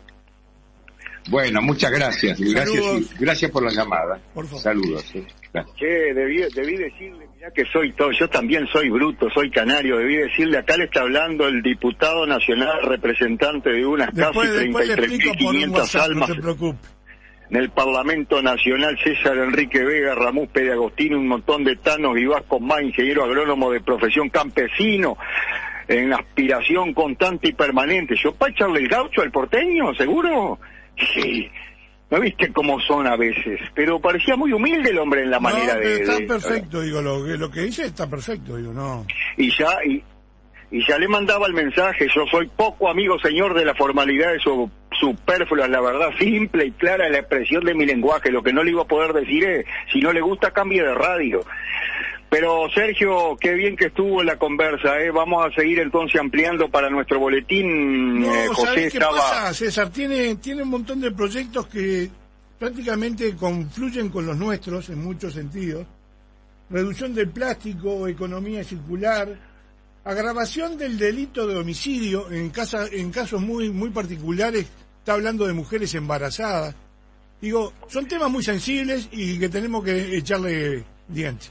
Bueno, muchas gracias. Gracias, gracias por la llamada. Por favor. Saludos. Sí. Che, debí, debí decirle, mirá que soy todo, yo también soy bruto, soy canario, debí decirle, acá le está hablando el diputado nacional representante de unas después, casi treinta y tres mil quinientas almas. No se preocupe. En el Parlamento Nacional, César Enrique Vega, Ramús Pérez Agostino, un montón de tanos y vascos más, ingeniero agrónomo de profesión, campesino, en aspiración constante y permanente. ¿Yo para echarle el gaucho al porteño, seguro? Sí. ¿No viste cómo son a veces? Pero parecía muy humilde el hombre en la manera no, de... está de, perfecto, de... digo, lo, lo que dice está perfecto, digo, no. Y ya, y, y ya le mandaba el mensaje, yo soy poco amigo, señor, de la formalidad, eso superfluas, la verdad, simple y clara la expresión de mi lenguaje, lo que no le iba a poder decir es, si no le gusta, cambie de radio. Pero Sergio, qué bien que estuvo la conversa, ¿eh? Vamos a seguir entonces ampliando para nuestro boletín. No, eh, José ¿sabés qué estaba... pasa, César? Tiene, tiene un montón de proyectos que prácticamente confluyen con los nuestros en muchos sentidos. Reducción del plástico, economía circular, agravación del delito de homicidio, en, casa, en casos muy, muy particulares, está hablando de mujeres embarazadas. Digo, son temas muy sensibles y que tenemos que echarle dientes.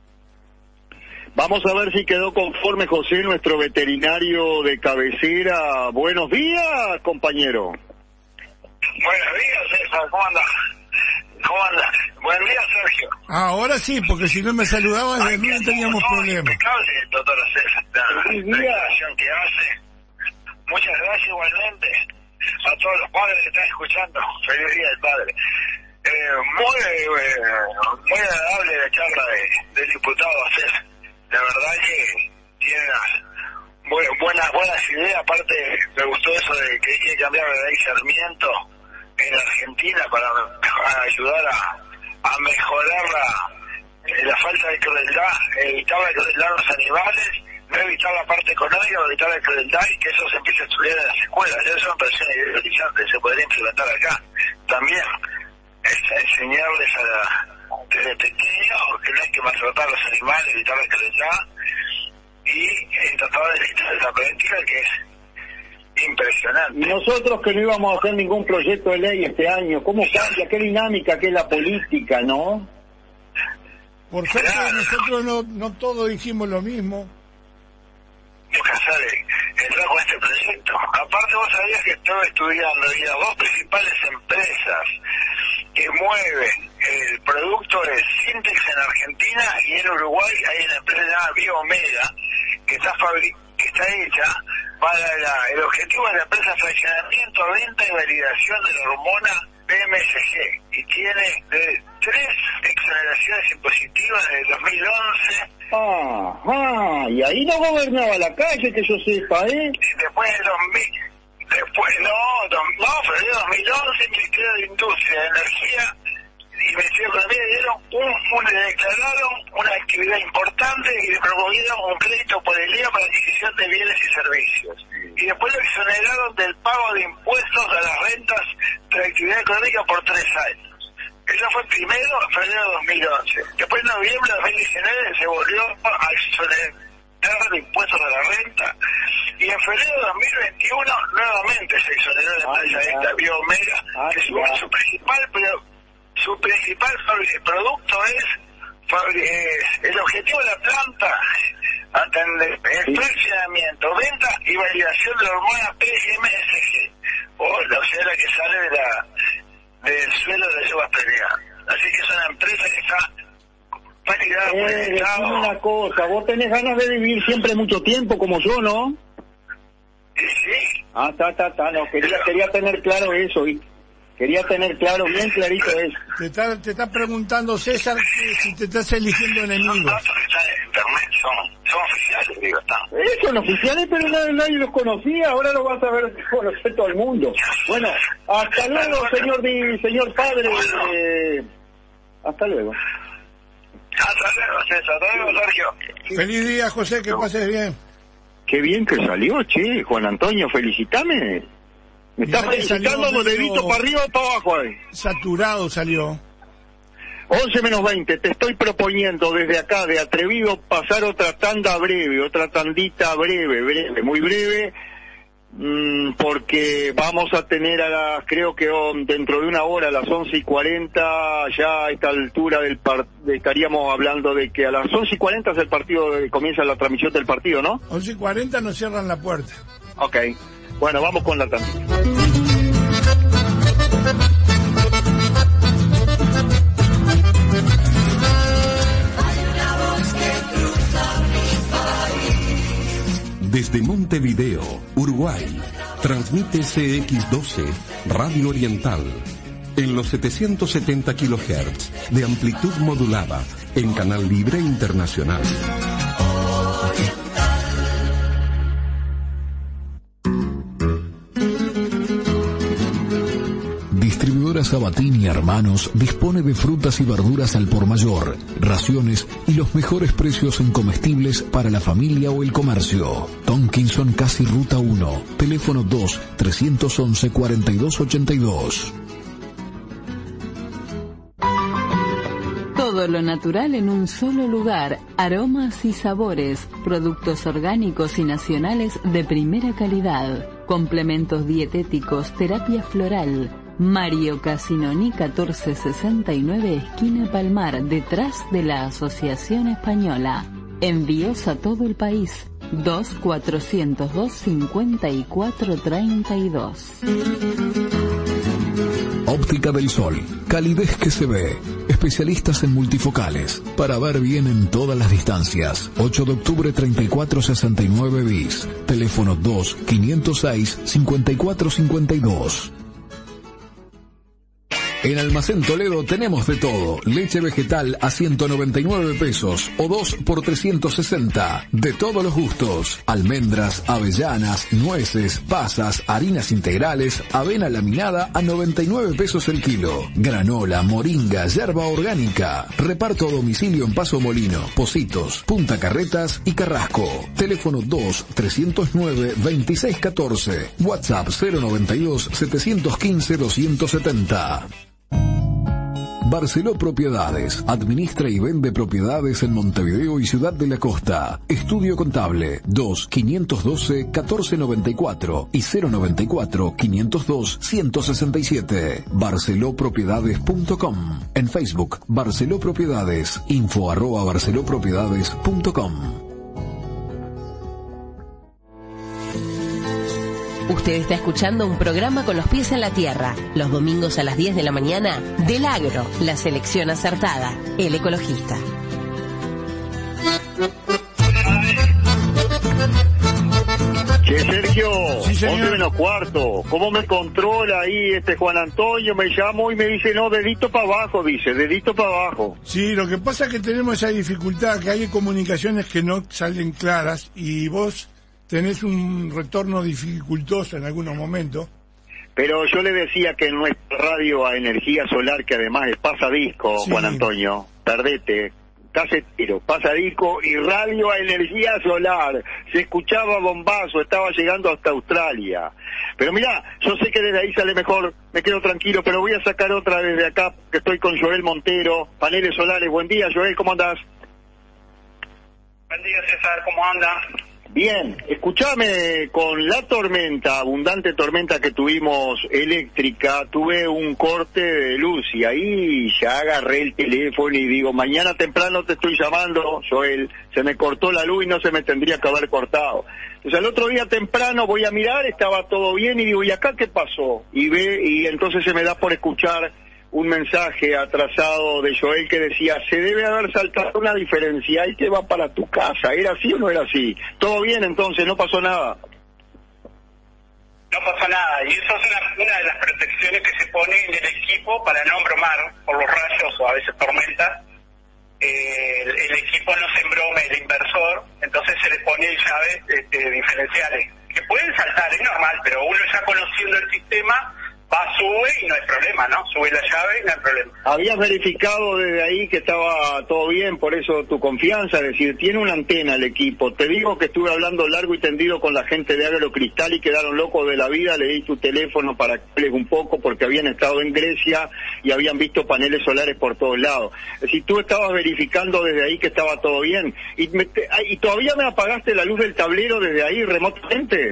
Vamos a ver si quedó conforme José, nuestro veterinario de cabecera. Buenos días, compañero. Buenos días, César. ¿Cómo anda? ¿Cómo anda? Buenos días, Sergio. Ahora sí, porque si no me saludabas, de no teníamos problemas. Impecable, doctora César, la declaración que hace. Muchas gracias igualmente a todos los padres que están escuchando. Feliz Día del Padre. Eh, muy, eh, muy agradable la charla de, del diputado César. La verdad que tiene buenas, buenas, buenas ideas. Aparte, me gustó eso de que hay que cambiar la ley Sarmiento en Argentina para, para ayudar a, a mejorar la, la falta de crueldad, evitar la crueldad a los animales, no evitar la parte económica, evitar la crueldad y que eso se empiece a estudiar en las escuelas. Eso me parece idealizante, se podría implementar acá. También es enseñarles a la... desde pequeños que no hay que maltratar a los animales, evitar la crueldad y eh, tratar de evitar esa preventiva que es impresionante. Y nosotros que no íbamos a hacer ningún proyecto de ley este año, ¿cómo cambia? Qué dinámica que es la política, ¿no? Por suerte claro. Nosotros no, no todos dijimos lo mismo. Nunca sale entrar con este proyecto. Aparte vos sabías que estaba estudiando y las dos principales empresas que mueven el producto de Sintex en Argentina y en Uruguay hay una empresa llamada Biomega que está fabric que está hecha para la, el objetivo de la empresa es fraccionamiento, venta y validación de la hormona B M S G y tiene de tres exoneraciones impositivas desde dos mil once. Ajá, y ahí no gobernaba la calle, que yo sepa, ¿eh? Y después de dos mil, después, no, dos, no, pero de dos mil once, Ministerio de Industria, de Energía y Ministerio de Economía dieron un, un, le declararon una actividad importante y le promovieron un crédito por el I V A para adquisición de bienes y servicios. Y después lo exoneraron del pago de impuestos a las rentas de la actividad económica por tres años. Eso fue primero en febrero de dos mil once. Después en noviembre de dos mil diecinueve se volvió a exonerar de impuestos a la renta. Y en febrero de dos mil veintiuno nuevamente se exoneró la empresa ah, esta Biomega, ah, que su, su principal su principal producto es, es el objetivo de la planta ante el, el fraccionamiento, venta y validación de la hormona P M S G, o la sea la que sale de la del suelo de la yuva pelea. Así que es una empresa que está validada por el Estado. Una cosa, vos tenés ganas de vivir siempre mucho tiempo como yo, ¿no? Sí, sí. Ah, está, está, está, no, quería, quería tener claro eso, y quería tener claro, bien clarito eso. Te está, te está preguntando César que si te estás eligiendo enemigos. No, no, están en internet, son, son oficiales, digo, están. Eh, son oficiales, pero nadie, nadie los conocía, ahora lo vas a ver conocer todo el mundo. Bueno, hasta luego, señor di, señor padre. Eh, hasta luego. Hasta luego, César, hasta luego, Sergio. Feliz día, José, que pases bien. Qué bien que salió, che, Juan Antonio, felicitame. Me está felicitando con dedito para arriba o para abajo ahí. Saturado salió. once menos veinte, te estoy proponiendo desde acá, de atrevido, pasar otra tanda breve, otra tandita breve, breve, muy breve, mmm, porque vamos a tener a las, creo que um, dentro de una hora, a las once y cuarenta, ya a esta altura del par- estaríamos hablando de que a las once y cuarenta es el partido, de, comienza la transmisión del partido, ¿no? once y cuarenta nos cierran la puerta. Ok, bueno, vamos con la tandita. Desde Montevideo, Uruguay, transmite C X doce, Radio Oriental, en los setecientos setenta kilohertz de amplitud modulada, en Canal Libre Internacional. Distribuidora Sabatini y Hermanos dispone de frutas y verduras al por mayor, raciones y los mejores precios en comestibles para la familia o el comercio. Tonkinson Casi Ruta uno, teléfono dos, tres once, cuarenta y dos ochenta y dos. Todo lo natural en un solo lugar, aromas y sabores, productos orgánicos y nacionales de primera calidad, complementos dietéticos, terapia floral. Mario Casinoni catorce sesenta y nueve, esquina Palmar, detrás de la Asociación Española. Envíos a todo el país. dos cuatrocientos dos, cincuenta y cuatro treinta y dos. Óptica del Sol, calidez que se ve. Especialistas en multifocales, para ver bien en todas las distancias. ocho de octubre treinta y cuatro sesenta y nueve bis. Teléfono dos, quinientos seis, cincuenta y cuatro cincuenta y dos. En Almacén Toledo tenemos de todo. Leche vegetal a ciento noventa y nueve pesos o dos por trescientos sesenta. De todos los gustos. Almendras, avellanas, nueces, pasas, harinas integrales, avena laminada a noventa y nueve pesos el kilo. Granola, moringa, yerba orgánica. Reparto a domicilio en Paso Molino, Pocitos, Punta Carretas y Carrasco. Teléfono dos, trescientos nueve, veintiséis catorce. WhatsApp cero noventa y dos, setecientos quince, doscientos setenta. Barceló Propiedades. Administra y vende propiedades en Montevideo y Ciudad de la Costa. Estudio contable dos, quinientos doce, catorce noventa y cuatro y cero noventa y cuatro, quinientos dos, ciento sesenta y siete. barceló propiedades punto com. En Facebook, Barceló Propiedades. Info arroba barceló propiedades punto com. Usted está escuchando un programa con los pies en la tierra, los domingos a las diez de la mañana, del Agro, la selección acertada, el ecologista. Che, Eh, Sergio, Sí, señor. once menos cuarto, ¿cómo me controla ahí este Juan Antonio? Me llamo y me dice, no, dedito para abajo, dice, dedito para abajo. Sí, lo que pasa es que tenemos esa dificultad, que hay comunicaciones que no salen claras y vos tenés un retorno dificultoso en algunos momentos. Pero yo le decía que en nuestra radio a energía solar, que además es pasadisco, Sí. Juan Antonio, perdete, casetero, pasadisco y radio a energía solar, se escuchaba bombazo, estaba llegando hasta Australia. Pero mirá, yo sé que desde ahí sale mejor, me quedo tranquilo, pero voy a sacar otra desde acá, que estoy con Joel Montero, paneles solares. Buen día, Joel, ¿cómo andás? Buen día, César, ¿cómo anda? Bien, escúchame, con la tormenta, abundante tormenta que tuvimos eléctrica, tuve un corte de luz y ahí ya agarré el teléfono y digo, mañana temprano te estoy llamando, Joel, se me cortó la luz y no se me tendría que haber cortado. Entonces al otro día temprano voy a mirar, estaba todo bien y digo, ¿y acá qué pasó? Y ve, y entonces se me da por escuchar un mensaje atrasado de Joel que decía, se debe haber saltado una diferencial que va para tu casa. ¿Era así o no era así? ¿Todo bien entonces? ¿No pasó nada? No pasa nada, y eso es una, una de las protecciones que se pone en el equipo para no embromar por los rayos o a veces tormentas. Eh, el, el equipo no se embrome, el inversor, entonces se le pone llaves este, diferenciales, que pueden saltar, es normal, pero uno ya conociendo el sistema, va, sube y no hay problema, ¿no? Sube la llave y no hay problema. Habías verificado desde ahí que estaba todo bien, por eso tu confianza, es decir, tiene una antena el equipo. Te digo que estuve hablando largo y tendido con la gente de Agrocristal y quedaron locos de la vida, le di tu teléfono para que hables un poco porque habían estado en Grecia y habían visto paneles solares por todos lados. Es decir, tú estabas verificando desde ahí que estaba todo bien y, me, te, y todavía me apagaste la luz del tablero desde ahí remotamente.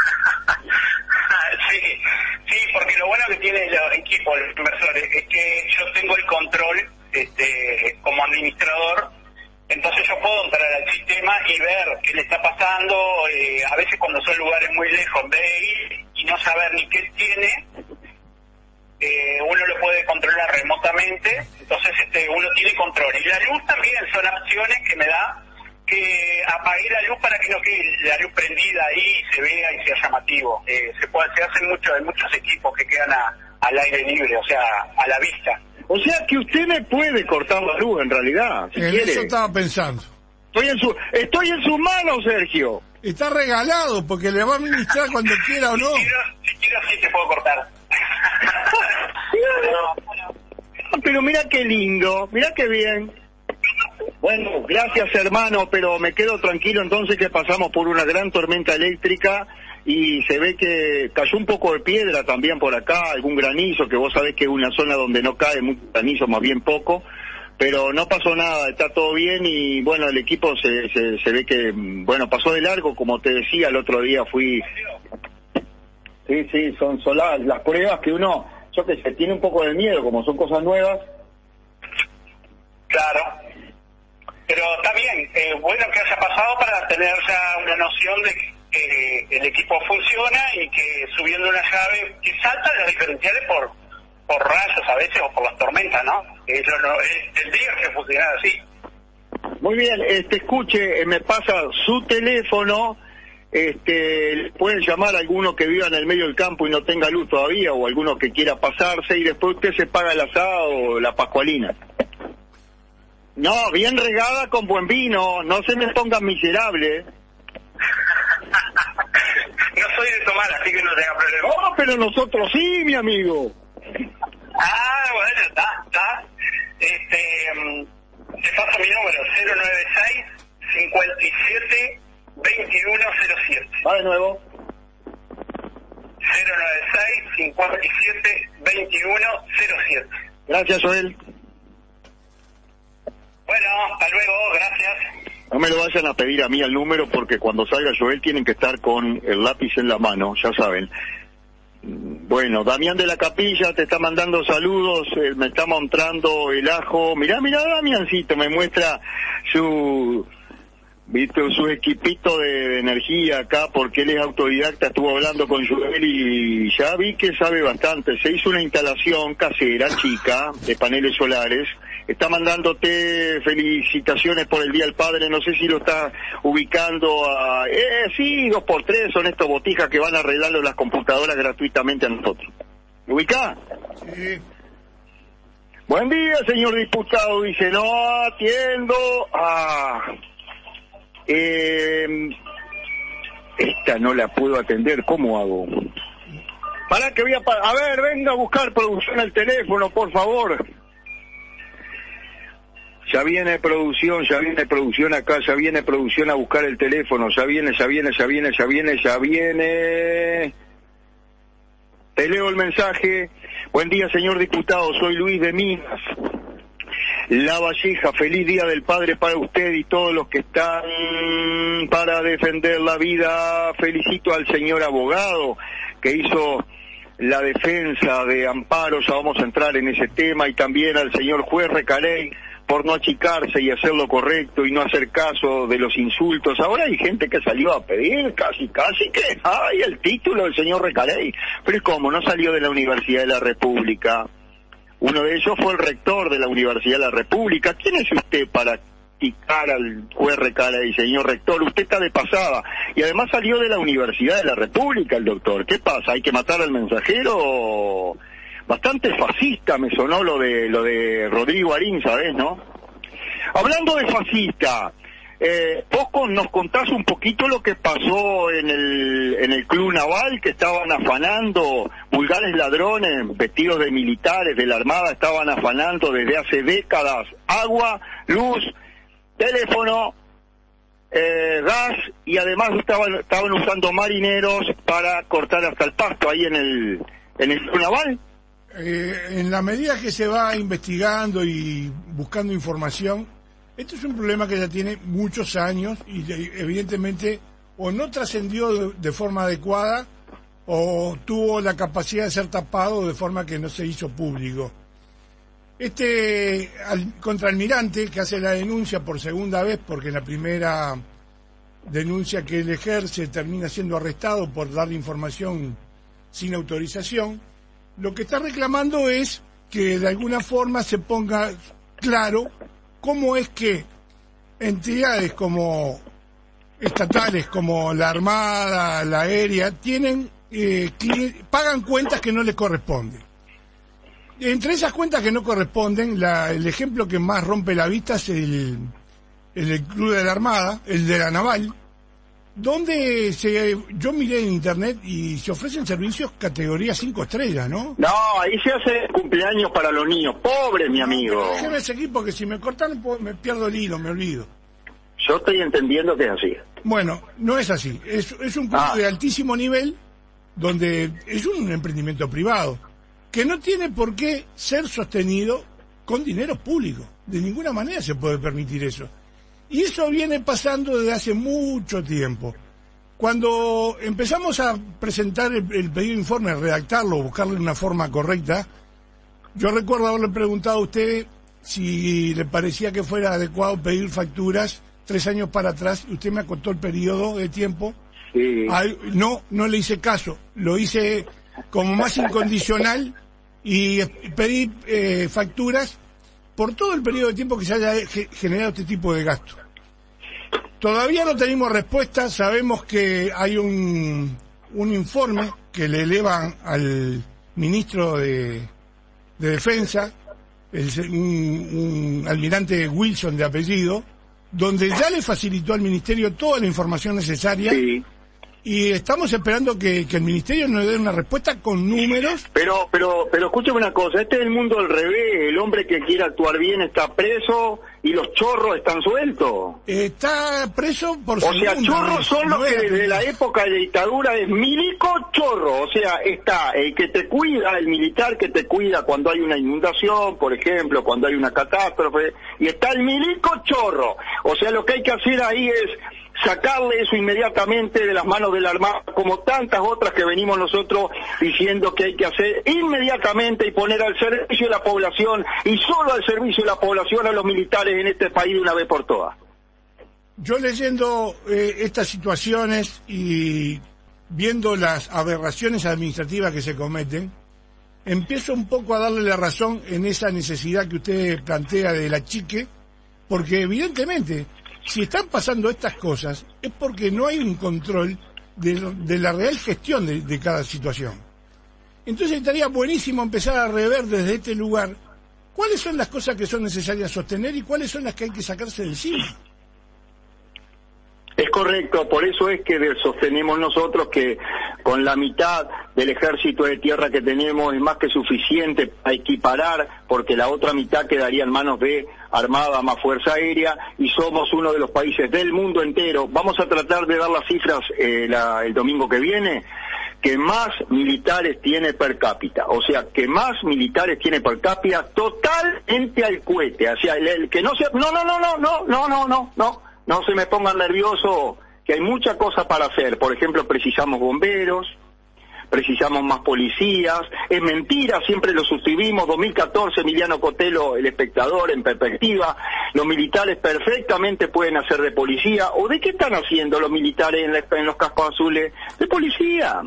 Sí, sí, porque lo bueno que tiene el equipo, los inversores, es que yo tengo el control este, como administrador, entonces yo puedo entrar al sistema y ver qué le está pasando, eh, a veces cuando son lugares muy lejos, en vez de ir y no saber ni qué tiene, eh, uno lo puede controlar remotamente, entonces este, uno tiene control. Y la luz también son opciones que me da que apague la luz para que no quede la luz prendida ahí, se vea y sea llamativo. Eh, se puede, se hacen mucho, hay muchos equipos que quedan a, al aire libre, o sea, a la vista. O sea que usted me puede cortar la luz en realidad, si En quiere. eso estaba pensando. Estoy en su, estoy en sus manos, Sergio. Está regalado porque le va a administrar cuando quiera o no. Si quiero, si quiero sí te puedo cortar. Pero, pero mira qué lindo, mira qué bien. Bueno, gracias hermano, pero me quedo tranquilo entonces que pasamos por una gran tormenta eléctrica y se ve que cayó un poco de piedra también por acá, algún granizo, que vos sabés que es una zona donde no cae mucho granizo, más bien poco, pero no pasó nada, está todo bien y bueno, el equipo se, se, se ve que, bueno, pasó de largo, como te decía, el otro día fui... Sí, sí, son, son las, las pruebas que uno, yo que sé, tiene un poco de miedo, como son cosas nuevas. Claro. Pero está bien, eh, bueno que haya pasado para tener ya una noción de que eh, el equipo funciona y que subiendo una llave, que saltan las diferenciales por por rayos a veces o por las tormentas, ¿no? Es lo, no, es, tendría que funcionar así. Muy bien, este escuche, me pasa su teléfono, este pueden llamar a alguno que viva en el medio del campo y no tenga luz todavía, o alguno que quiera pasarse y después usted se paga el asado o la pascualina. No, bien regada con buen vino, no se me pongan miserable. No soy de tomar, así que no tenga problema. Oh, pero nosotros sí, mi amigo. Ah, bueno, está, está. Este, te paso mi número, cero nueve seis, cincuenta y siete, veintiuno cero siete. Va de nuevo. cero nueve seis, cincuenta y siete, veintiuno cero siete. Gracias, Joel. Bueno, hasta luego, gracias. No me lo vayan a pedir a mí el número porque cuando salga Joel tienen que estar con el lápiz en la mano, ya saben. Bueno, Damián de la Capilla te está mandando saludos, eh, me está mostrando el ajo. Mirá, mirá, Damiancito, me muestra su... ¿Viste? Su equipito de, de energía acá, porque él es autodidacta, estuvo hablando con Joel y ya vi que sabe bastante. Se hizo una instalación casera, chica, de paneles solares, está mandándote felicitaciones por el Día del Padre, no sé si lo está ubicando a... Eh, sí, dos por tres son estos botijas que van a arreglarle las computadoras gratuitamente a nosotros. ¿Lo ubicás? Sí. Buen día, señor diputado, dice, no atiendo a... Eh, esta no la puedo atender, ¿cómo hago? Para que voy a... A ver, venga a buscar producción al teléfono, por favor. Ya viene producción, ya viene producción acá, ya viene producción a buscar el teléfono, ya viene, ya viene, ya viene, ya viene, ya viene. Te leo el mensaje. Buen día, señor diputado, soy Luis de Minas. La Valleja, feliz Día del Padre para usted y todos los que están para defender la vida. Felicito al señor abogado que hizo la defensa de Amparo, ya vamos a entrar en ese tema, y también al señor juez Recarey por no achicarse y hacer lo correcto y no hacer caso de los insultos. Ahora hay gente que salió a pedir casi, casi que, ay, el título del señor Recarey. Pero es como, no salió de la Universidad de la República. Uno de ellos fue el rector de la Universidad de la República. ¿Quién es usted para criticar al juez Recarey, señor rector? Usted está de pasada. Y además salió de la Universidad de la República el doctor. ¿Qué pasa? ¿Hay que matar al mensajero? Bastante fascista me sonó lo de lo de Rodrigo Arín, ¿sabés, no? Hablando de fascista, eh, vos nos contás un poquito lo que pasó en el en el Club Naval, que estaban afanando, vulgares ladrones vestidos de militares de la Armada, estaban afanando desde hace décadas agua, luz, teléfono, eh, gas, y además estaban estaban usando marineros para cortar hasta el pasto ahí en el en el Club Naval. Eh, en la medida que se va investigando y buscando información, esto es un problema que ya tiene muchos años y evidentemente o no trascendió de, de forma adecuada o tuvo la capacidad de ser tapado de forma que no se hizo público. Este al, contraalmirante que hace la denuncia por segunda vez, porque en la primera denuncia que él ejerce termina siendo arrestado por darle información sin autorización, lo que está reclamando es que de alguna forma se ponga claro cómo es que entidades como estatales, como la Armada, la Aérea, tienen eh, pagan cuentas que no les corresponden. Entre esas cuentas que no corresponden, la, el ejemplo que más rompe la vista es el, el, el Club de la Armada, el de la Naval, donde se, yo miré en internet y se ofrecen servicios categoría cinco estrellas, ¿no? No, ahí se hace cumpleaños para los niños, pobre mi amigo. No, déjeme seguir porque si me cortan me pierdo el hilo, me olvido. Yo estoy entendiendo que es así. Bueno, no es así, es, es un club ah. de altísimo nivel, donde es un emprendimiento privado, que no tiene por qué ser sostenido con dinero público, de ninguna manera se puede permitir eso. Y eso viene pasando desde hace mucho tiempo. Cuando empezamos a presentar el, el pedido de informe, a redactarlo, buscarle una forma correcta, yo recuerdo haberle preguntado a usted si le parecía que fuera adecuado pedir facturas tres años para atrás. Usted me acotó el periodo de tiempo. Sí. Ay, no, no le hice caso. Lo hice como más incondicional y pedí eh, facturas por todo el periodo de tiempo que se haya generado este tipo de gasto. Todavía no tenemos respuesta, sabemos que hay un, un informe que le elevan al ministro de, de Defensa, el, un, un almirante Wilson de apellido, donde ya le facilitó al Ministerio toda la información necesaria. Sí. Y estamos esperando que, que el Ministerio nos dé una respuesta con números. Pero, pero, pero escúchame una cosa, este es el mundo al revés, el hombre que quiere actuar bien está preso y los chorros están sueltos. Está preso por O sea, chorros son los no que es... desde la época de dictadura es milico chorro, o sea, está el que te cuida, el militar que te cuida cuando hay una inundación, por ejemplo, cuando hay una catástrofe, y está el milico chorro. O sea, lo que hay que hacer ahí es sacarle eso inmediatamente de las manos de la Armada, como tantas otras que venimos nosotros diciendo que hay que hacer inmediatamente y poner al servicio de la población, y solo al servicio de la población, a los militares en este país de una vez por todas. Yo leyendo eh, estas situaciones y viendo las aberraciones administrativas que se cometen, empiezo un poco a darle la razón en esa necesidad que usted plantea de la chique, porque evidentemente, si están pasando estas cosas, es porque no hay un control de, de la real gestión de, de cada situación. Entonces estaría buenísimo empezar a rever desde este lugar cuáles son las cosas que son necesarias sostener y cuáles son las que hay que sacarse de encima. Es correcto, por eso es que sostenemos nosotros que con la mitad del ejército de tierra que tenemos es más que suficiente a equiparar, porque la otra mitad quedaría en manos de Armada más Fuerza Aérea, y somos uno de los países del mundo entero. Vamos a tratar de dar las cifras eh, la, el domingo que viene, que más militares tiene per cápita, o sea, que más militares tiene per cápita totalmente al cohete, o sea, el, el que no sea, no, no, no, no, no, no, no, no, no. No se me pongan nerviosos, que hay mucha cosa para hacer. Por ejemplo, precisamos bomberos, precisamos más policías. Es mentira, siempre lo suscribimos. dos mil catorce, Emiliano Cotelo, El Espectador, en perspectiva. Los militares perfectamente pueden hacer de policía. ¿O de qué están haciendo los militares en, la, en los cascos azules? De policía.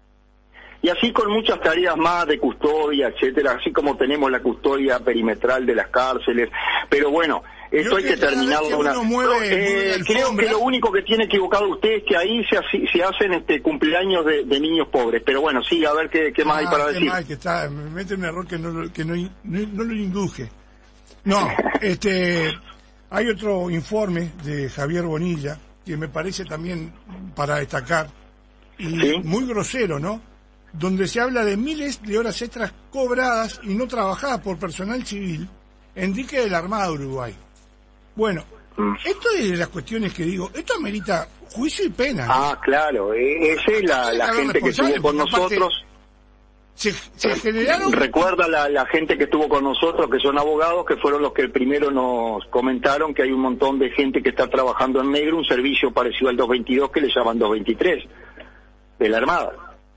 Y así con muchas tareas más de custodia, etcétera, así como tenemos la custodia perimetral de las cárceles. Pero bueno, esto hay que, que terminarlo. Una... Mueve, eh, creo que lo único que tiene equivocado usted es que ahí se, se hacen este cumpleaños de, de niños pobres. Pero bueno, sí, a ver qué, qué más ah, hay para decir. Mal, que está, me mete un error que no, que no, no, no lo induje. No, este, hay otro informe de Javier Bonilla que me parece también para destacar y ¿sí? Muy grosero, ¿no? Donde se habla de miles de horas extras cobradas y no trabajadas por personal civil en dique de la Armada de Uruguay. Bueno, esto es de las cuestiones que digo, esto amerita juicio y pena. Ah, claro, esa es la, la gente que estuvo con nosotros. Se, se generaron... Recuerda la, la gente que estuvo con nosotros, que son abogados, que fueron los que primero nos comentaron que hay un montón de gente que está trabajando en negro, un servicio parecido al doscientos veintidós que le llaman doscientos veintitrés de la Armada.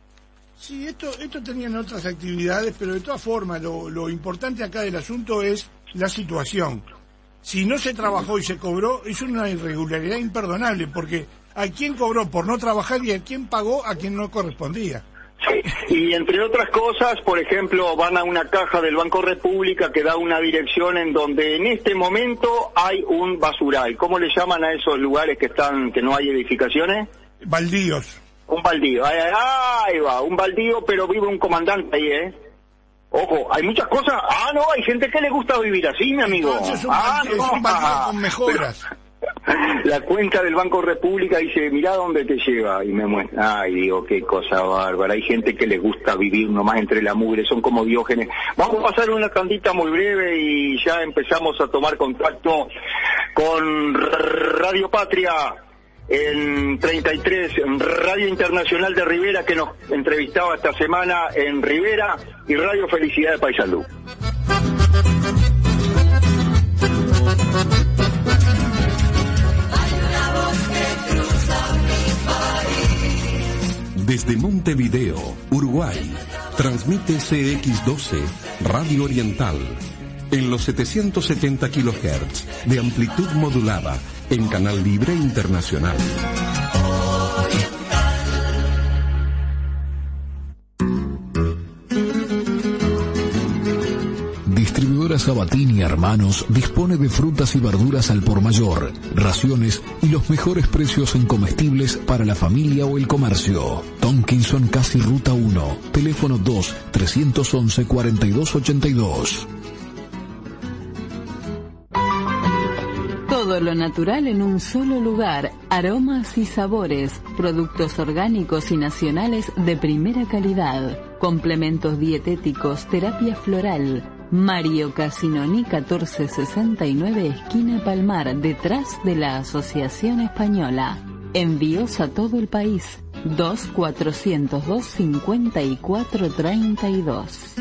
Sí, esto, esto tenían otras actividades, pero de todas formas lo, lo importante acá del asunto es la situación. Si no se trabajó y se cobró, es una irregularidad imperdonable, porque a quién cobró por no trabajar y a quién pagó a quien no correspondía. Sí, y entre otras cosas, por ejemplo, van a una caja del Banco República que da una dirección en donde en este momento hay un basural. ¿Cómo le llaman a esos lugares que están, que no hay edificaciones? Baldíos. Un baldío, ahí, ahí va, un baldío, pero vive un comandante ahí, ¿eh? Ojo, hay muchas cosas. Ah, no, hay gente que le gusta vivir así, mi amigo. Entonces, un ah, baldío, no, es un baldío ah, con mejoras. Pero, la cuenta del Banco República dice, mirá dónde te lleva, y me muestra. Ay, digo, qué cosa bárbara. Hay gente que les gusta vivir nomás entre la mugre, son como Diógenes. Vamos a pasar una tandita muy breve y ya empezamos a tomar contacto con Radio Patria en treinta y tres, Radio Internacional de Rivera, que nos entrevistaba esta semana en Rivera, y Radio Felicidad de Paysandú. Desde Montevideo, Uruguay, transmite C X doce, Radio Oriental, en los setecientos setenta kilohertz de amplitud modulada, en Canal Libre Internacional. Distribuidora Sabatini Hermanos dispone de frutas y verduras al por mayor, raciones y los mejores precios en comestibles para la familia o el comercio. Tonkinson Casi Ruta uno, teléfono dos, tres once, cuarenta y dos ochenta y dos. Todo lo natural en un solo lugar, aromas y sabores, productos orgánicos y nacionales de primera calidad, complementos dietéticos, terapia floral. Mario Casinoni catorce sesenta y nueve, esquina Palmar, detrás de la Asociación Española. Envíos a todo el país. dos cuatrocientos dos, cincuenta y cuatro treinta y dos.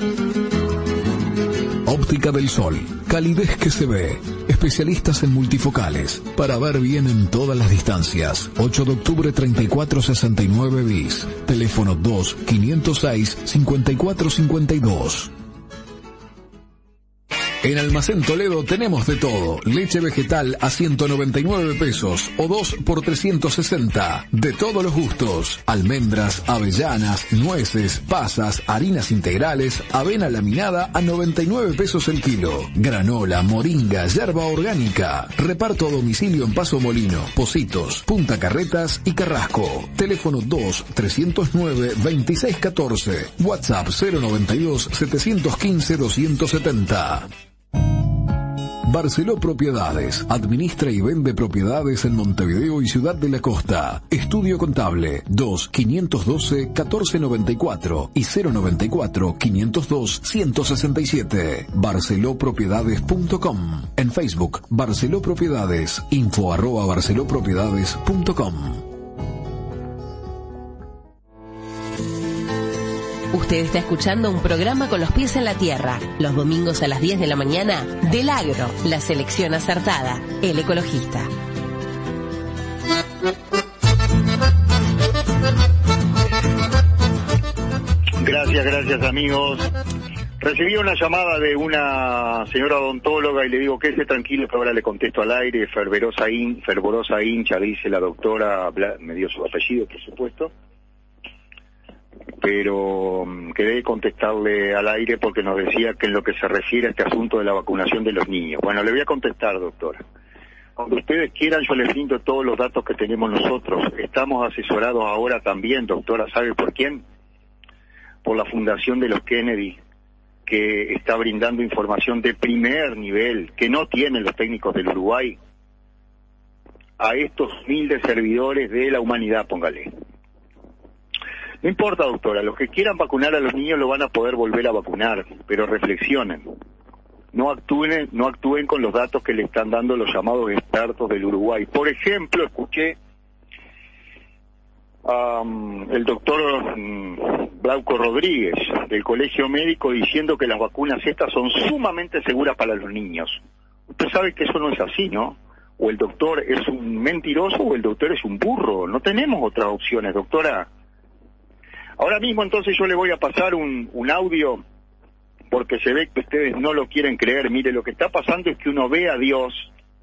Óptica del Sol, calidez que se ve. Especialistas en multifocales, para ver bien en todas las distancias. ocho de octubre treinta y cuatro sesenta y nueve bis. Teléfono dos, quinientos seis, cincuenta y cuatro cincuenta y dos. En Almacén Toledo tenemos de todo. Leche vegetal a ciento noventa y nueve pesos o dos por trescientos sesenta. De todos los gustos. Almendras, avellanas, nueces, pasas, harinas integrales, avena laminada a noventa y nueve pesos el kilo. Granola, moringa, yerba orgánica. Reparto a domicilio en Paso Molino, Pocitos, Punta Carretas y Carrasco. Teléfono dos, trescientos nueve, veintiséis catorce. WhatsApp cero noventa y dos, setecientos quince, doscientos setenta. Barceló Propiedades. Administra y vende propiedades en Montevideo y Ciudad de la Costa. Estudio Contable dos, quinientos doce, catorce noventa y cuatro y cero noventa y cuatro, quinientos dos, ciento sesenta y siete. barceló propiedades punto com. En Facebook, Barceló Propiedades. Info arroba barceló propiedades punto com. Usted está escuchando un programa con los pies en la tierra, los domingos a las diez de la mañana, del Agro, la selección acertada, el ecologista. Gracias, gracias amigos. Recibí una llamada de una señora odontóloga y le digo que esté tranquilo, que ahora le contesto al aire. Fervorosa, hin, fervorosa hincha, dice la doctora, me dio su apellido, por supuesto. Pero um, quería contestarle al aire porque nos decía que en lo que se refiere a este asunto de la vacunación de los niños. Bueno, le voy a contestar, doctora. Cuando ustedes quieran, yo les brindo todos los datos que tenemos nosotros. Estamos asesorados ahora también, doctora, ¿sabe por quién? Por la Fundación de los Kennedy, que está brindando información de primer nivel, que no tienen los técnicos del Uruguay, a estos humildes servidores de la humanidad, póngale. No importa, doctora, los que quieran vacunar a los niños lo van a poder volver a vacunar, pero reflexionen. No actúen, no actúen con los datos que le están dando los llamados expertos del Uruguay. Por ejemplo, escuché um, el doctor um, Glauco Rodríguez del Colegio Médico diciendo que las vacunas estas son sumamente seguras para los niños. Usted sabe que eso no es así, ¿no? O el doctor es un mentiroso o el doctor es un burro. No tenemos otras opciones, doctora. Ahora mismo entonces yo le voy a pasar un, un audio porque se ve que ustedes no lo quieren creer. Mire, lo que está pasando es que uno ve a Dios.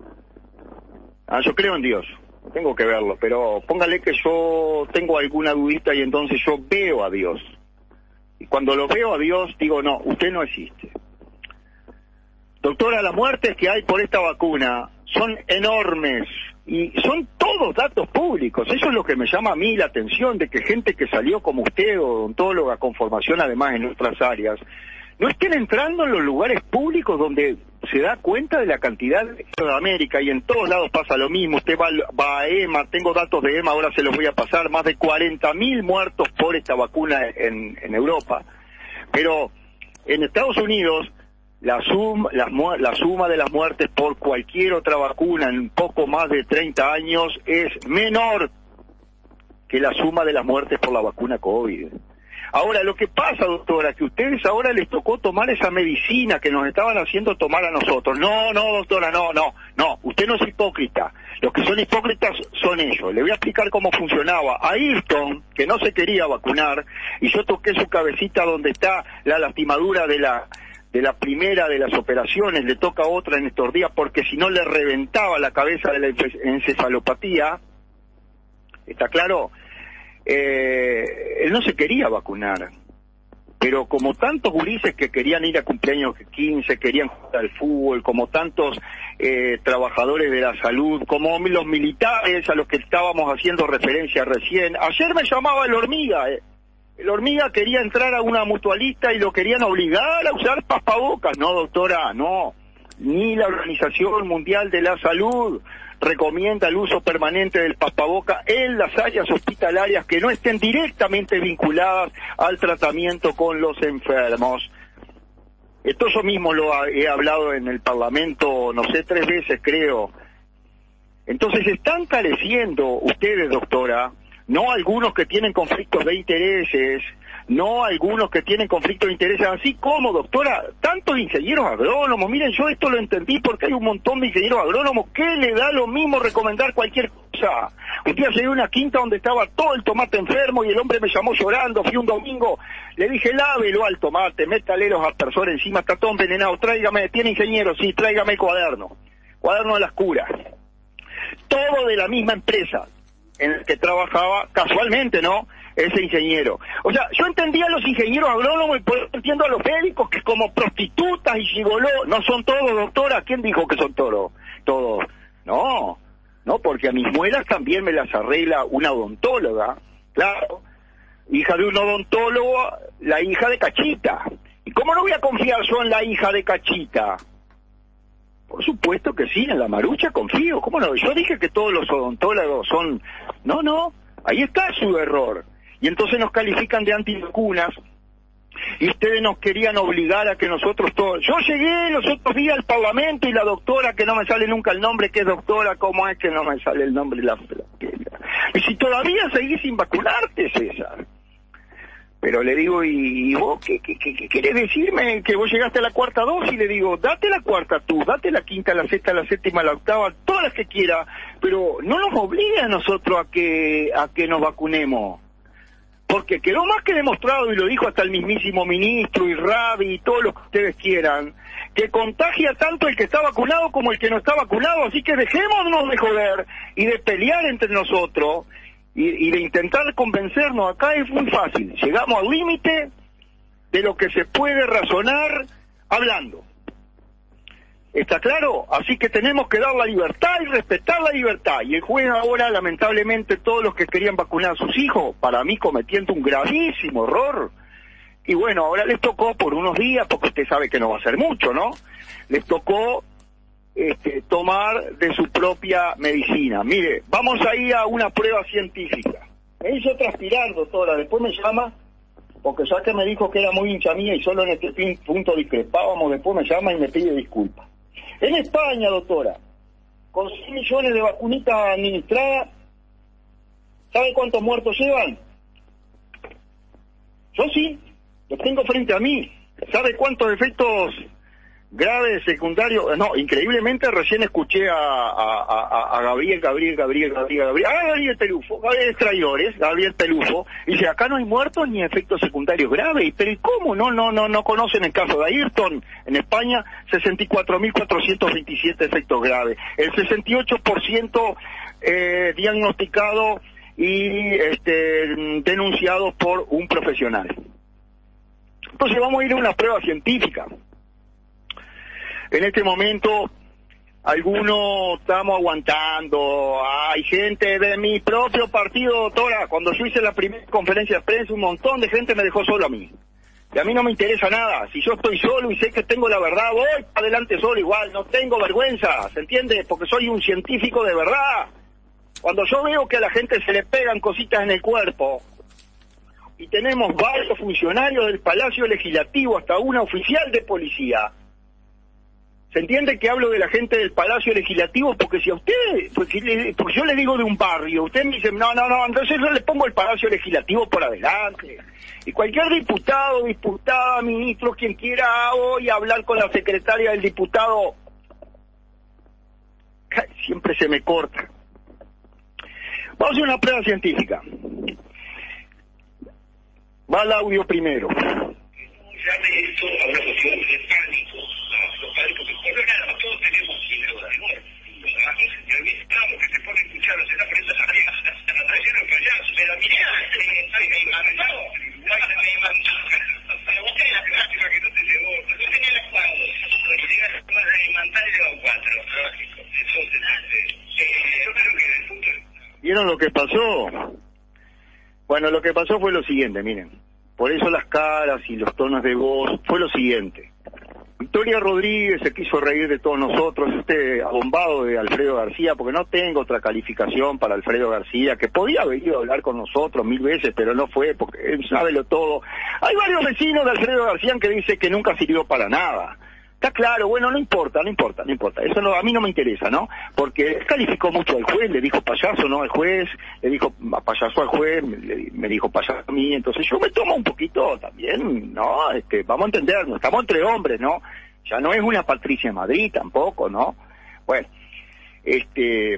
Ah, yo creo en Dios, tengo que verlo, pero póngale que yo tengo alguna dudita y entonces yo veo a Dios. Y cuando lo veo a Dios digo, no, usted no existe. Doctora, las muertes que hay por esta vacuna son enormes. Y son todos datos públicos. Eso es lo que me llama a mí la atención, de que gente que salió como usted, odontóloga con formación además en otras áreas, no estén entrando en los lugares públicos donde se da cuenta de la cantidad de América, y en todos lados pasa lo mismo. Usted va, va a E M A, tengo datos de E M A, ahora se los voy a pasar, más de cuarenta mil muertos por esta vacuna en, en Europa. Pero en Estados Unidos La suma, la, la suma de las muertes por cualquier otra vacuna en poco más de treinta años es menor que la suma de las muertes por la vacuna COVID. Ahora, lo que pasa, doctora, que a ustedes ahora les tocó tomar esa medicina que nos estaban haciendo tomar a nosotros. No, no, doctora, no, no, no, usted no es hipócrita. Los que son hipócritas son ellos. Le voy a explicar cómo funcionaba. A Ayrton, que no se quería vacunar, y yo toqué su cabecita donde está la lastimadura de la... de la primera de las operaciones, le toca otra en estos días, porque si no le reventaba la cabeza de la encefalopatía, ¿está claro? Eh, él no se quería vacunar, pero como tantos gurises que querían ir a cumpleaños quince, querían jugar al fútbol, como tantos eh, trabajadores de la salud, como los militares a los que estábamos haciendo referencia recién. Ayer me llamaba el Hormiga, eh. El Hormiga quería entrar a una mutualista y lo querían obligar a usar tapabocas. No, doctora, no. Ni la Organización Mundial de la Salud recomienda el uso permanente del tapaboca en las áreas hospitalarias que no estén directamente vinculadas al tratamiento con los enfermos. Esto yo mismo lo he hablado en el Parlamento, no sé, tres veces creo. Entonces están careciendo ustedes, doctora, no algunos que tienen conflictos de intereses, no algunos que tienen conflictos de intereses, así como, doctora, tantos ingenieros agrónomos. Miren, yo esto lo entendí porque hay un montón de ingenieros agrónomos que le da lo mismo recomendar cualquier cosa. Un día llegué a una quinta donde estaba todo el tomate enfermo y el hombre me llamó llorando, fui un domingo, le dije, lávelo al tomate, métale los aspersores encima, está todo envenenado, tráigame, tiene ingeniero, sí, tráigame el cuaderno, cuaderno de las curas. Todo de la misma empresa en la que trabajaba casualmente, ¿no?, ese ingeniero. O sea, yo entendía a los ingenieros agrónomos y por eso entiendo a los médicos que como prostitutas y gigoló, no son todos, doctora. ¿Quién dijo que son todos? Todos. No, no, porque a mis muelas también me las arregla una odontóloga, claro. Hija de un odontólogo, la hija de Cachita. ¿Y cómo no voy a confiar yo en la hija de Cachita? Por supuesto que sí, en la Marucha confío. ¿Cómo no? Yo dije que todos los odontólogos son... No, no, ahí está su error. Y entonces nos califican de antivacunas, y ustedes nos querían obligar a que nosotros todos... Yo llegué los otros días al Parlamento y la doctora, que no me sale nunca el nombre, que es doctora, ¿cómo es que no me sale el nombre? La... Y si todavía seguís sin vacunarte, César. Pero le digo, ¿y, y vos qué, qué, qué, qué querés decirme? Que vos llegaste a la cuarta dosis. Le digo, date la cuarta tú, date la quinta, la sexta, la séptima, la octava, todas las que quiera, pero no nos obligue a nosotros a que, a que nos vacunemos. Porque quedó más que demostrado, y lo dijo hasta el mismísimo ministro y Rabi y todos los que ustedes quieran, que contagia tanto el que está vacunado como el que no está vacunado, así que dejémonos de joder y de pelear entre nosotros y, y de intentar convencernos. Acá es muy fácil, llegamos al límite de lo que se puede razonar hablando. ¿Está claro? Así que tenemos que dar la libertad y respetar la libertad. Y el juez ahora, lamentablemente, todos los que querían vacunar a sus hijos, para mí cometiendo un gravísimo error. Y bueno, ahora les tocó por unos días, porque usted sabe que no va a ser mucho, ¿no? Les tocó este, tomar de su propia medicina. Mire, vamos a ir a una prueba científica. Me hizo transpirar, doctora, después me llama, porque ya que me dijo que era muy hincha mía y solo en este punto discrepábamos, después me llama y me pide disculpas. En España, doctora, con cien millones de vacunitas administradas, ¿sabe cuántos muertos llevan? Yo sí, los tengo frente a mí. ¿Sabe cuántos efectos graves, secundarios? No, increíblemente recién escuché a, a, a, a Gabriel, Gabriel, Gabriel, Gabriel, Gabriel, ah, Gabriel Pelufo, Gabriel Traidores, Gabriel Pelufo, y dice, acá no hay muertos ni efectos secundarios graves. Pero ¿y cómo? No, no, no, no conocen el caso de Ayrton. En España, sesenta y cuatro mil cuatrocientos veintisiete efectos graves. El sesenta y ocho por ciento eh, diagnosticado y este, denunciado por un profesional. Entonces vamos a ir a una prueba científica. En este momento, algunos estamos aguantando. Hay gente de mi propio partido, doctora. Cuando yo hice la primera conferencia de prensa, un montón de gente me dejó solo a mí. Y a mí no me interesa nada. Si yo estoy solo y sé que tengo la verdad, voy para adelante solo igual. No tengo vergüenza, ¿se entiende? Porque soy un científico de verdad. Cuando yo veo que a la gente se le pegan cositas en el cuerpo, y tenemos varios funcionarios del Palacio Legislativo, hasta una oficial de policía, ¿se entiende que hablo de la gente del Palacio Legislativo? Porque si a usted, porque, porque yo le digo de un barrio, usted me dice, no, no, no, entonces yo le pongo el Palacio Legislativo por adelante. Y cualquier diputado, diputada, ministro, quien quiera hoy hablar con la secretaria del diputado, siempre se me corta. Vamos a hacer una prueba científica. Va el audio primero. Llame esto a una cuestión de pánico. Los pánicos que por nada, todos tenemos síndrome de muerte. Aquí se olvida, claro, que se pone a escuchar, se está poniendo a taller los payasos. Pero mirá, me imagino, me imagino. Pero vos tenés la plástica que no te llevó, yo tenía las cuatro, y llegas a tomar de mantar y llevan cuatro. Entonces, yo creo que el punto... ¿Vieron lo que pasó? Bueno, lo que pasó fue lo siguiente, miren. Por eso las caras y los tonos de voz, fue lo siguiente. Victoria Rodríguez se quiso reír de todos nosotros, este abombado de Alfredo García, porque no tengo otra calificación para Alfredo García, que podía haber ido a hablar con nosotros mil veces, pero no fue, porque él sabe lo todo. Hay varios vecinos de Alfredo García que dicen que nunca sirvió para nada. Está claro, bueno, no importa, no importa, no importa. Eso no, a mí no me interesa, ¿no? Porque él calificó mucho al juez, le dijo payaso, ¿no? Al juez, le dijo payaso al juez, me, me dijo payaso a mí. Entonces yo me tomo un poquito también, ¿no? Este, vamos a entendernos, estamos entre hombres, ¿no? Ya no es una Patricia Madrid tampoco, ¿no? Bueno, este...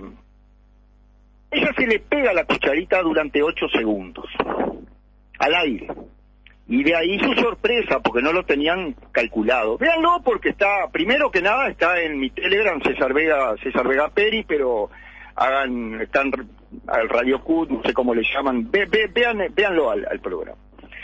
ella se le pega la cucharita durante ocho segundos, al aire. Y de ahí su sorpresa, porque no lo tenían calculado. Véanlo porque está, primero que nada, está en mi Telegram, César Vega, César Vega Peri, pero hagan, están al Radio Q, no sé cómo le llaman, ve, ve, vean, véanlo al, al programa.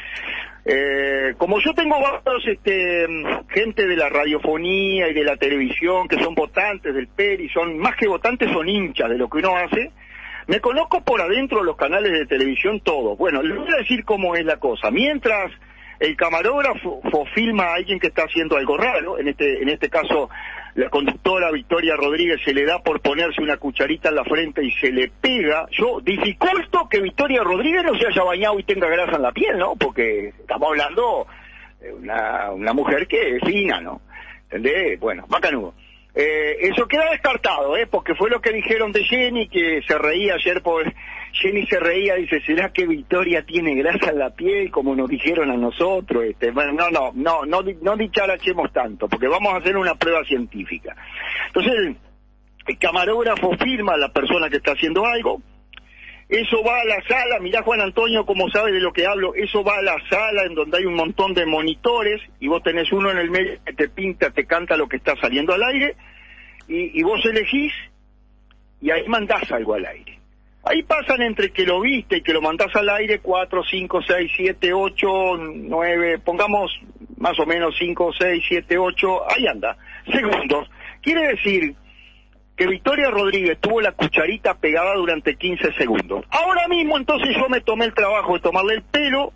Eh, como yo tengo varios, este, gente de la radiofonía y de la televisión que son votantes del Peri, son, más que votantes, son hinchas de lo que uno hace, me conozco por adentro los canales de televisión todos. Bueno, les voy a decir cómo es la cosa. Mientras el camarógrafo filma a alguien que está haciendo algo raro, en este en este caso la conductora Victoria Rodríguez se le da por ponerse una cucharita en la frente y se le pega, yo dificulto que Victoria Rodríguez no se haya bañado y tenga grasa en la piel, ¿no? Porque estamos hablando de una, una mujer que es fina, ¿no? ¿Entendés? Bueno, bacanudo. Eh, eso queda descartado, ¿eh? Porque fue lo que dijeron de Jenny, que se reía ayer, por Jenny se reía, dice, ¿será que Victoria tiene grasa en la piel, como nos dijeron a nosotros? Este, bueno, no, no, no, no, no dicharachemos tanto, porque vamos a hacer una prueba científica. Entonces, el camarógrafo filma a la persona que está haciendo algo, eso va a la sala, mirá Juan Antonio cómo sabe de lo que hablo, eso va a la sala en donde hay un montón de monitores y vos tenés uno en el medio que te pinta, te canta lo que está saliendo al aire y, y vos elegís y ahí mandás algo al aire. Ahí pasan entre que lo viste y que lo mandás al aire cuatro, cinco, seis, siete, ocho, nueve, pongamos más o menos cinco, seis, siete, ocho, ahí anda, segundos. Quiere decir que Victoria Rodríguez tuvo la cucharita pegada durante quince segundos. Ahora mismo entonces yo me tomé el trabajo de tomarle el pelo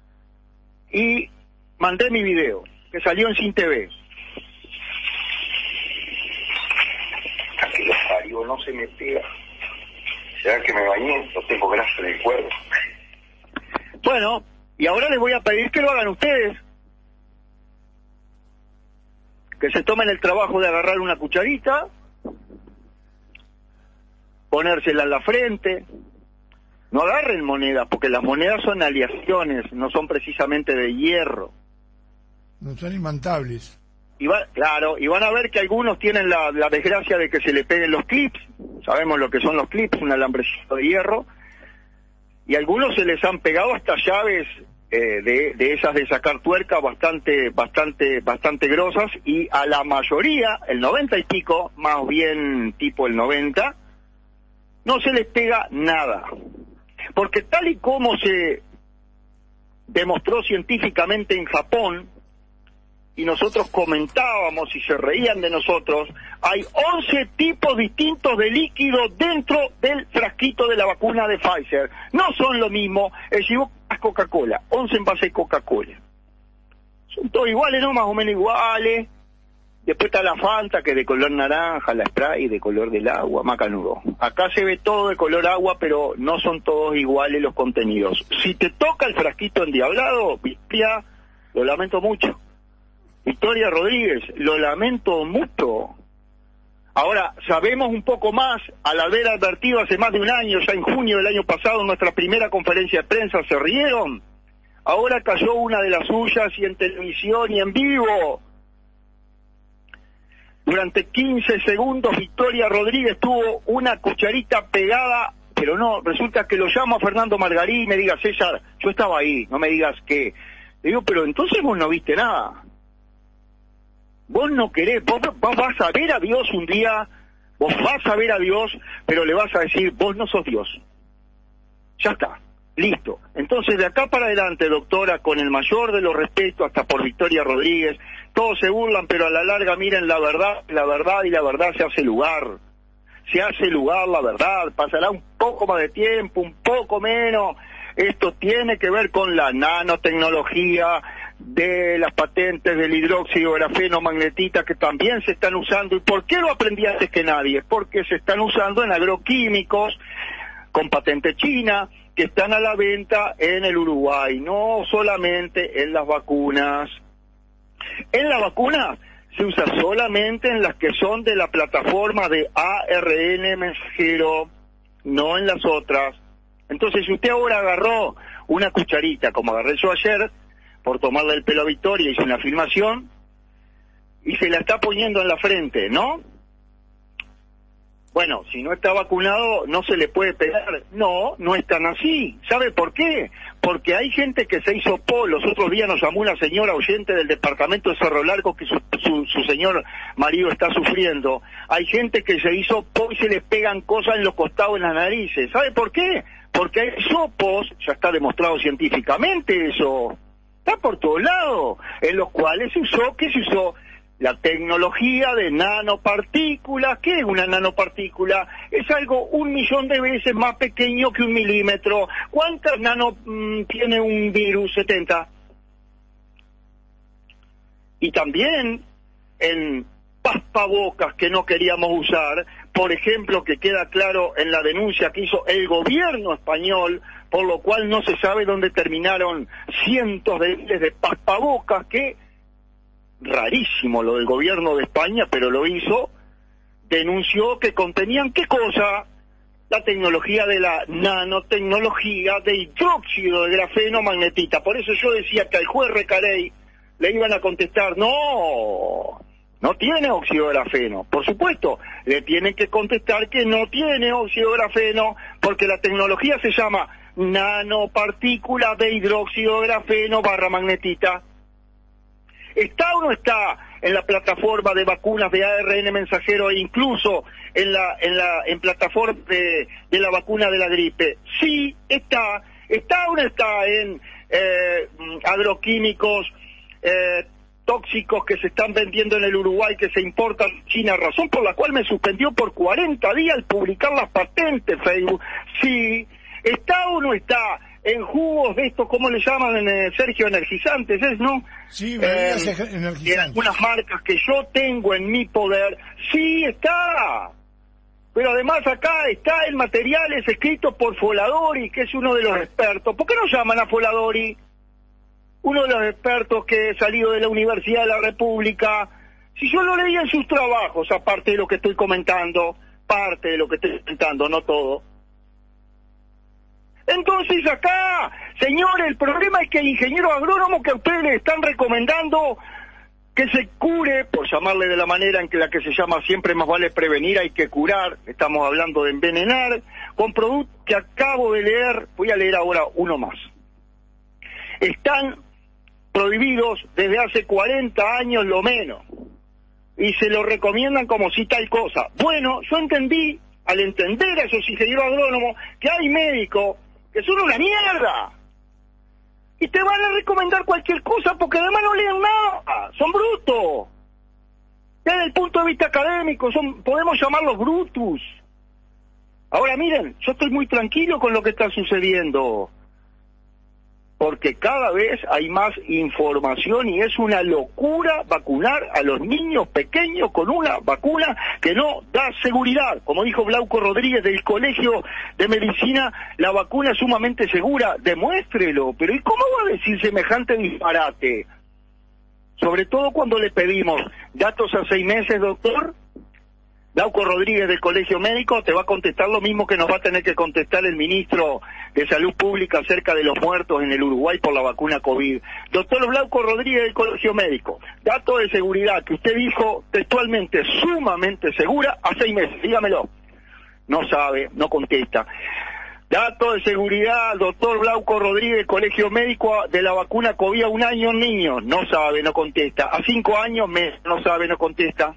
y mandé mi video, que salió en Sin T V. Aquí lo parió, no se me pega. ¿Será que me bañé? No tengo grasa en el cuerpo. Bueno, y ahora les voy a pedir que lo hagan ustedes. Que se tomen el trabajo de agarrar una cucharita, ponérsela en la frente, no agarren monedas, porque las monedas son aleaciones, no son precisamente de hierro. No son imantables. Y va, claro, y van a ver que algunos tienen la, la desgracia de que se le peguen los clips, sabemos lo que son los clips, un alambrecito de hierro, y a algunos se les han pegado hasta llaves eh, de, de esas de sacar tuerca bastante, bastante, bastante grosas, y a la mayoría, el noventa y pico, más bien tipo el noventa, no se les pega nada, porque tal y como se demostró científicamente en Japón, y nosotros comentábamos y se reían de nosotros, hay once tipos distintos de líquido dentro del frasquito de la vacuna de Pfizer. No son lo mismo, el si vos Coca-Cola, once envases de Coca-Cola. Son todos iguales, ¿no? Más o menos iguales. Después está la Fanta, que es de color naranja, la Sprite de color del agua, macanudo. Acá se ve todo de color agua, pero no son todos iguales los contenidos. Si te toca el frasquito endiablado, Victoria, lo lamento mucho. Victoria Rodríguez, lo lamento mucho. Ahora, sabemos un poco más, al haber advertido hace más de un año, ya en junio del año pasado, en nuestra primera conferencia de prensa, se rieron. Ahora cayó una de las suyas y en televisión y en vivo. Durante quince segundos Victoria Rodríguez tuvo una cucharita pegada, pero no, resulta que lo llamo a Fernando Margarí y me diga, César, yo estaba ahí, no me digas qué. Le digo, pero entonces vos no viste nada. Vos no querés, vos, vos vas a ver a Dios un día, vos vas a ver a Dios, pero le vas a decir, vos no sos Dios. Ya está, listo. Entonces de acá para adelante, doctora, con el mayor de los respetos, hasta por Victoria Rodríguez, todos se burlan, pero a la larga miren la verdad, la verdad y la verdad se hace lugar. Se hace lugar la verdad, pasará un poco más de tiempo, un poco menos. Esto tiene que ver con la nanotecnología, de las patentes del hidróxido grafeno magnetita que también se están usando. ¿Y por qué lo aprendí antes que nadie? Porque se están usando en agroquímicos con patente china que están a la venta en el Uruguay, no solamente en las vacunas. En las vacunas se usa solamente en las que son de la plataforma de A R N mensajero, no en las otras. Entonces, si usted ahora agarró una cucharita, como agarré yo ayer, por tomarle el pelo a Victoria, hice una filmación, y se la está poniendo en la frente, ¿no? Bueno, si no está vacunado, no se le puede pegar. No, no es tan así. ¿Sabe por qué? Porque hay gente que se hizo po. Los otros días nos llamó una señora oyente del departamento de Cerro Largo que su, su, su señor marido está sufriendo. Hay gente que se hizo po y se le pegan cosas en los costados, en las narices. ¿Sabe por qué? Porque hay hisopos, ya está demostrado científicamente eso, está por todos lados, en los cuales se usó, ¿qué se usó? La tecnología de nanopartículas. ¿Qué es una nanopartícula? Es algo un millón de veces más pequeño que un milímetro. ¿Cuántas nano mmm, tiene un virus? setenta. Y también en paspabocas que no queríamos usar, por ejemplo, que queda claro en la denuncia que hizo el gobierno español, por lo cual no se sabe dónde terminaron cientos de miles de paspabocas que... rarísimo lo del gobierno de España, pero lo hizo, denunció que contenían, ¿qué cosa? La tecnología de la nanotecnología de hidróxido de grafeno magnetita. Por eso yo decía que al juez Recarey le iban a contestar, no, no tiene óxido de grafeno. Por supuesto, le tienen que contestar que no tiene óxido de grafeno, porque la tecnología se llama nanopartícula de hidróxido de grafeno barra magnetita. ¿Está o no está en la plataforma de vacunas de A R N mensajero e incluso en la en la en plataforma de, de la vacuna de la gripe? Sí, está. ¿Está o no está en eh, agroquímicos eh, tóxicos que se están vendiendo en el Uruguay, que se importan de China, razón por la cual me suspendió por cuarenta días al publicar las patentes Facebook? Sí. ¿Está o no está en jugos de estos, ¿cómo le llaman, eh, Sergio? Energizantes, ¿es, no? Sí, bebidas eh, energizantes. En algunas marcas que yo tengo en mi poder, sí está. Pero además acá está en materiales escritos por Foladori, que es uno de los expertos. ¿Por qué no llaman a Foladori? Uno de los expertos que ha salido de la Universidad de la República. Si yo lo leía en sus trabajos, aparte de lo que estoy comentando, parte de lo que estoy comentando, no todo. Entonces acá, señores, el problema es que el ingeniero agrónomo que a ustedes le están recomendando que se cure, por llamarle de la manera en que la que se llama siempre más vale prevenir, hay que curar, estamos hablando de envenenar, con productos que acabo de leer, voy a leer ahora uno más. Están prohibidos desde hace cuarenta años lo menos, y se lo recomiendan como si tal cosa. Bueno, yo entendí, al entender a esos ingenieros agrónomos, que hay médicos que son una mierda, y te van a recomendar cualquier cosa porque además no leen nada, son brutos. Desde el punto de vista académico, son, podemos llamarlos brutus. Ahora miren, yo estoy muy tranquilo con lo que está sucediendo, porque cada vez hay más información y es una locura vacunar a los niños pequeños con una vacuna que no da seguridad. Como dijo Glauco Rodríguez del Colegio de Medicina, la vacuna es sumamente segura. Demuéstrelo. Pero ¿y cómo va a decir semejante disparate? Sobre todo cuando le pedimos datos a seis meses, doctor. Glauco Rodríguez del Colegio Médico te va a contestar lo mismo que nos va a tener que contestar el ministro de Salud Pública acerca de los muertos en el Uruguay por la vacuna COVID. Doctor Glauco Rodríguez del Colegio Médico, dato de seguridad que usted dijo textualmente sumamente segura a seis meses, dígamelo. No sabe, no contesta. Dato de seguridad, doctor Glauco Rodríguez del Colegio Médico de la vacuna COVID a un año en niños, no sabe, no contesta. A cinco años, mes, no sabe, no contesta.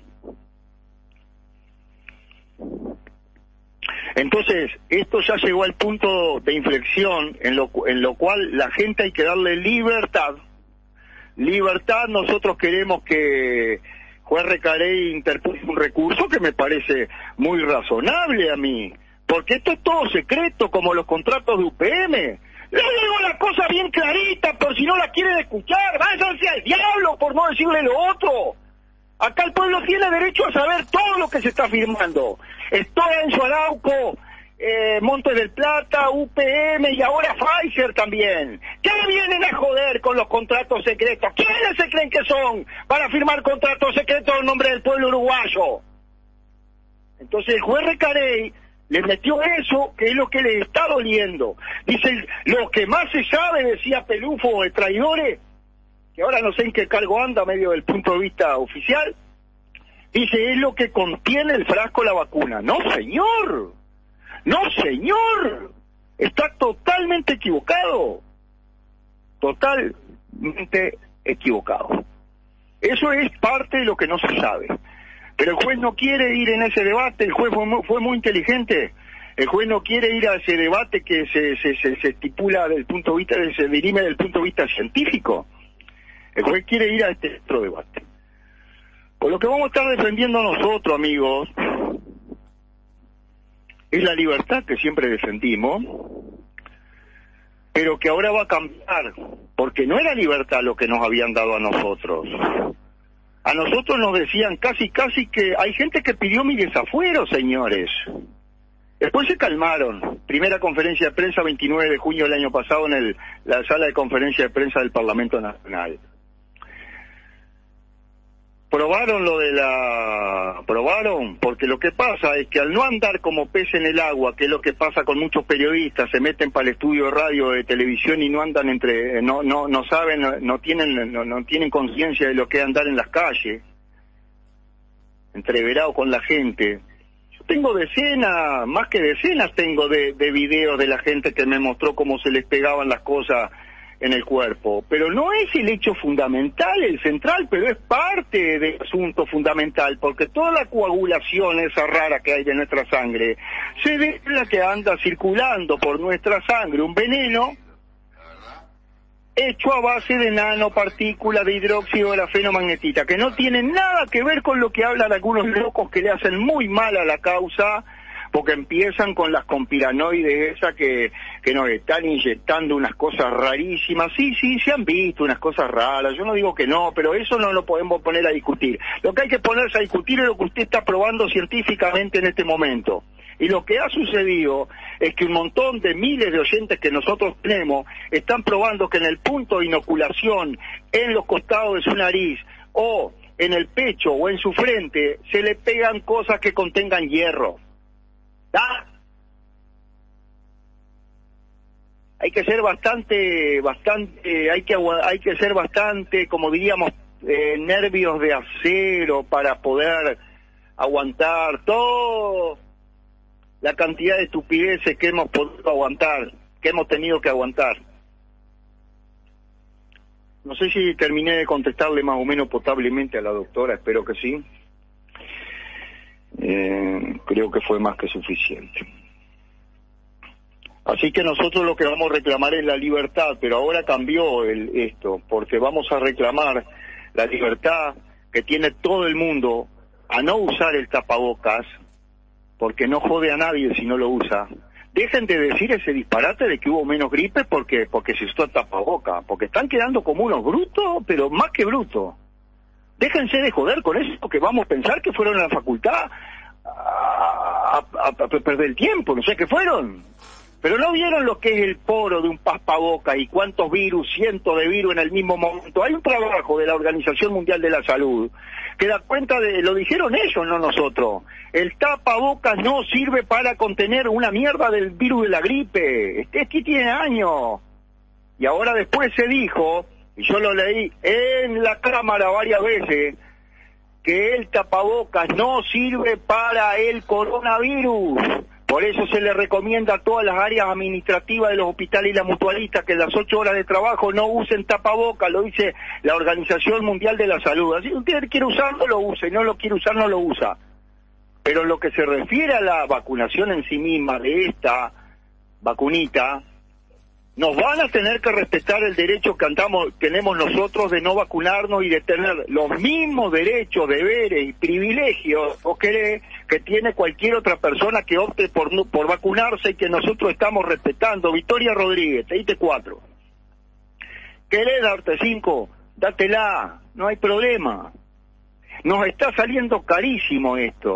Entonces, esto ya llegó al punto de inflexión en lo, en lo cual la gente hay que darle libertad. Libertad, nosotros queremos que juez Recarey interpuso un recurso que me parece muy razonable a mí, porque esto es todo secreto, como los contratos de U P M. Le digo la cosa bien clarita, por si no la quieren escuchar, váyanse al diablo por no decirle lo otro. Acá el pueblo tiene derecho a saber todo lo que se está firmando. Estoy Enzo Arauco eh, Montes del Plata, U P M y ahora Pfizer también. ¿Qué vienen a joder con los contratos secretos? ¿Quiénes se creen que son para firmar contratos secretos en nombre del pueblo uruguayo? Entonces el juez Recarey les metió eso, que es lo que les está doliendo. Dice, lo que más se sabe, decía Pelufo de traidores, que ahora no sé en qué cargo anda, medio del punto de vista oficial, dice, es lo que contiene el frasco la vacuna. No, señor, no, señor, está totalmente equivocado, totalmente equivocado. Eso es parte de lo que no se sabe. Pero el juez no quiere ir en ese debate, el juez fue muy, fue muy inteligente, el juez no quiere ir a ese debate que se, se, se, se estipula del punto de vista, se dirime del punto de vista científico. El juez quiere ir a este otro debate. Por lo que vamos a estar defendiendo nosotros, amigos, es la libertad que siempre defendimos, pero que ahora va a cambiar, porque no era libertad lo que nos habían dado a nosotros. A nosotros nos decían casi, casi que hay gente que pidió mi desafuero, señores. Después se calmaron. Primera conferencia de prensa, veintinueve de junio del año pasado, en el, la sala de conferencia de prensa del Parlamento Nacional. Probaron lo de la... Probaron, porque lo que pasa es que al no andar como pez en el agua, que es lo que pasa con muchos periodistas, se meten para el estudio de radio, de televisión y no andan entre... No no no saben, no tienen no, no tienen conciencia de lo que es andar en las calles, entreverado con la gente. Yo tengo decenas, más que decenas tengo de, de videos de la gente que me mostró cómo se les pegaban las cosas en el cuerpo, pero no es el hecho fundamental, el central, pero es parte del asunto fundamental, porque toda la coagulación esa rara que hay de nuestra sangre se ve la que anda circulando por nuestra sangre, un veneno hecho a base de nanopartículas de hidróxido de la fenomagnetita, que no tiene nada que ver con lo que hablan algunos locos que le hacen muy mal a la causa, porque empiezan con las conspiranoides esas que, que nos están inyectando unas cosas rarísimas. Sí, sí, se han visto unas cosas raras, yo no digo que no, pero eso no lo podemos poner a discutir. Lo que hay que ponerse a discutir es lo que usted está probando científicamente en este momento. Y lo que ha sucedido es que un montón de miles de oyentes que nosotros tenemos están probando que en el punto de inoculación, en los costados de su nariz, o en el pecho, o en su frente, se le pegan cosas que contengan hierro. ¿Ah? Hay que ser bastante, bastante, hay que hay que ser bastante, como diríamos, eh, nervios de acero para poder aguantar toda la cantidad de estupideces que hemos podido aguantar, que hemos tenido que aguantar. No sé si terminé de contestarle más o menos potablemente a la doctora, espero que sí. Eh, creo que fue más que suficiente. Así que nosotros lo que vamos a reclamar es la libertad, pero ahora cambió el, esto, porque vamos a reclamar la libertad que tiene todo el mundo a no usar el tapabocas, porque no jode a nadie si no lo usa. Dejen de decir ese disparate de que hubo menos gripe porque porque se usó el tapabocas, porque están quedando como unos brutos, pero más que brutos. Déjense de joder con eso, que vamos a pensar que fueron a la facultad a, a, a, a perder el tiempo, no sé qué fueron. Pero no vieron lo que es el poro de un tapabocas y cuántos virus, cientos de virus en el mismo momento. Hay un trabajo de la Organización Mundial de la Salud que da cuenta de, lo dijeron ellos, no nosotros. El tapabocas no sirve para contener una mierda del virus de la gripe. Este aquí tiene años. Y ahora después se dijo, y yo lo leí en la Cámara varias veces, que el tapabocas no sirve para el coronavirus. Por eso se le recomienda a todas las áreas administrativas de los hospitales y las mutualistas que en las ocho horas de trabajo no usen tapabocas, lo dice la Organización Mundial de la Salud. Así que usted quiere usarlo, lo use, no lo quiere usar, no lo usa. Pero en lo que se refiere a la vacunación en sí misma de esta vacunita, nos van a tener que respetar el derecho que andamos, tenemos nosotros de no vacunarnos y de tener los mismos derechos, deberes y privilegios, ¿o querés?, que tiene cualquier otra persona que opte por por vacunarse y que nosotros estamos respetando. Victoria Rodríguez, te diste cuatro. ¿Querés darte cinco? Dátela, no hay problema. Nos está saliendo carísimo esto.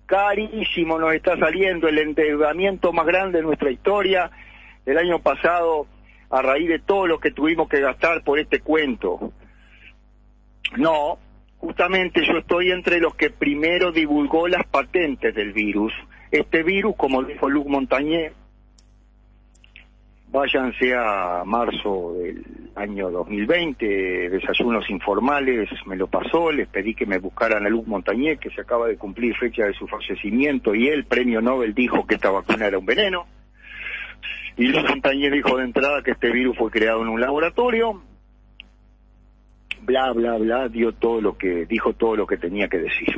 carísimo nos está saliendo, el endeudamiento más grande de nuestra historia el año pasado, a raíz de todo lo que tuvimos que gastar por este cuento. No, justamente yo estoy entre los que primero divulgó las patentes del virus. Este virus, como dijo Luc Montagnier, váyanse a marzo del año dos mil veinte, Desayunos Informales me lo pasó, les pedí que me buscaran a Luc Montagnier, que se acaba de cumplir fecha de su fallecimiento, y él, premio Nobel, dijo que esta vacuna era un veneno. Y Luc Montagnier dijo de entrada que este virus fue creado en un laboratorio, bla, bla, bla, dio todo lo que, dijo todo lo que tenía que decir.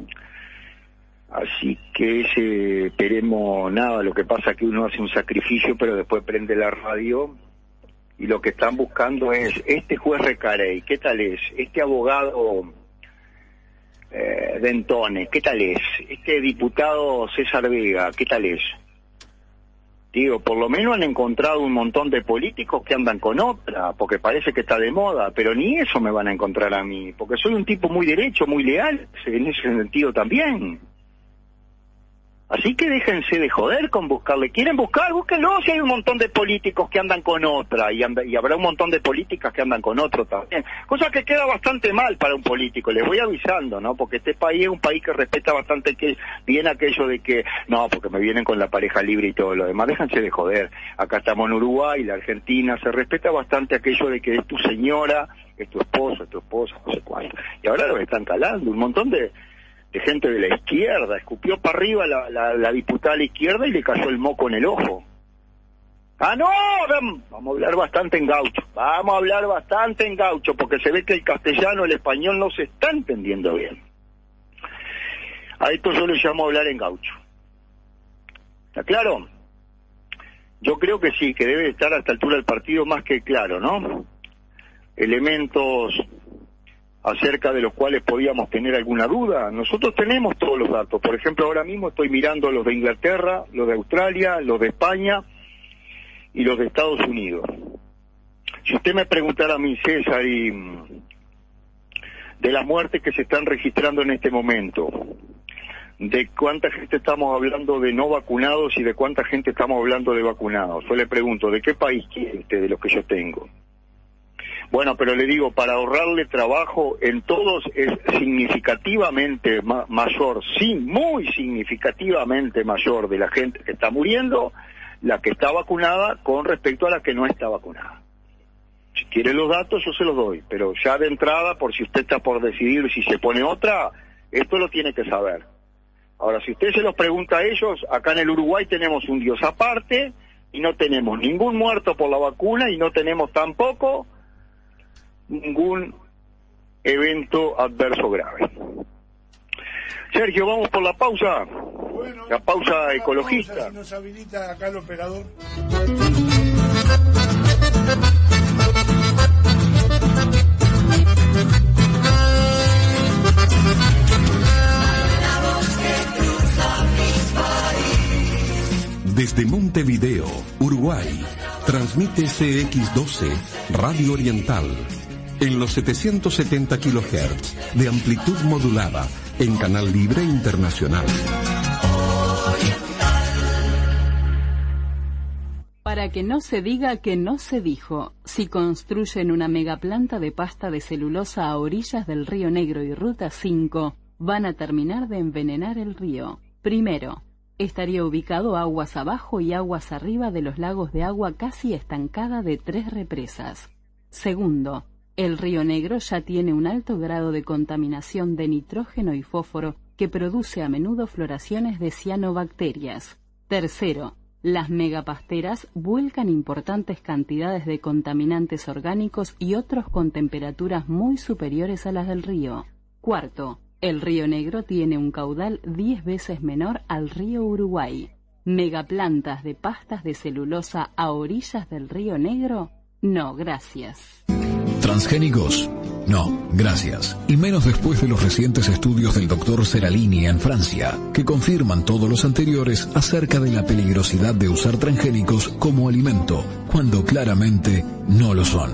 Así que ese, esperemos nada, lo que pasa es que uno hace un sacrificio, pero después prende la radio, y lo que están buscando es, este juez Recarey, ¿qué tal es? Este abogado eh, Dentone, ¿qué tal es? Este diputado César Vega, ¿qué tal es? Digo, por lo menos han encontrado un montón de políticos que andan con otra, porque parece que está de moda, pero ni eso me van a encontrar a mí, porque soy un tipo muy derecho, muy leal, en ese sentido también. Así que déjense de joder con buscarle. ¿Quieren buscar? Búsquenlo, si hay un montón de políticos que andan con otra, y, anda, y habrá un montón de políticas que andan con otro también. Cosa que queda bastante mal para un político, les voy avisando, ¿no? Porque este país es un país que respeta bastante que bien aquello de que, no, porque me vienen con la pareja libre y todo lo demás. Déjense de joder. Acá estamos en Uruguay, la Argentina, se respeta bastante aquello de que es tu señora, es tu esposo, es tu esposa, no sé cuánto. Y ahora los están calando, un montón de... de gente de la izquierda, escupió para arriba la, la, la diputada de la izquierda y le cayó el moco en el ojo. Ah, no, vamos a hablar bastante en gaucho, vamos a hablar bastante en gaucho, porque se ve que el castellano, el español no se está entendiendo bien. A esto yo le llamo hablar en gaucho. ¿Está claro? Yo creo que sí, que debe estar a esta altura del partido más que claro, ¿no? Elementos acerca de los cuales podíamos tener alguna duda. Nosotros tenemos todos los datos. Por ejemplo, ahora mismo estoy mirando los de Inglaterra, los de Australia, los de España y los de Estados Unidos. Si usted me preguntara a mí, César, y de las muertes que se están registrando en este momento, de cuánta gente estamos hablando de no vacunados y de cuánta gente estamos hablando de vacunados, yo le pregunto, ¿de qué país quiere usted de los que yo tengo? Bueno, pero le digo, para ahorrarle trabajo, en todos es significativamente ma- mayor, sí, muy significativamente mayor de la gente que está muriendo, la que está vacunada con respecto a la que no está vacunada. Si quiere los datos, yo se los doy, pero ya de entrada, por si usted está por decidir si se pone otra, esto lo tiene que saber. Ahora, si usted se los pregunta a ellos, acá en el Uruguay tenemos un Dios aparte, y no tenemos ningún muerto por la vacuna, y no tenemos tampoco ningún evento adverso grave. Sergio, vamos por la pausa. Bueno, la pausa ecologista. Pausa, si nos habilita acá el operador. Desde Montevideo, Uruguay, transmite C X doce Radio Oriental en los setecientos setenta kilohertz de amplitud modulada en Canal Libre Internacional. Para que no se diga que no se dijo, si construyen una megaplanta de pasta de celulosa a orillas del Río Negro y Ruta cinco, van a terminar de envenenar el río. Primero, estaría ubicado aguas abajo y aguas arriba de los lagos de agua casi estancada de tres represas. Segundo, el Río Negro ya tiene un alto grado de contaminación de nitrógeno y fósforo que produce a menudo floraciones de cianobacterias. Tercero, las megapasteras vuelcan importantes cantidades de contaminantes orgánicos y otros con temperaturas muy superiores a las del río. Cuarto, el Río Negro tiene un caudal diez veces menor al río Uruguay. ¿Megaplantas de pastas de celulosa a orillas del Río Negro? No, gracias. Transgénicos, no, gracias. Y menos después de los recientes estudios del doctor Seralini en Francia, que confirman todos los anteriores acerca de la peligrosidad de usar transgénicos como alimento, cuando claramente no lo son.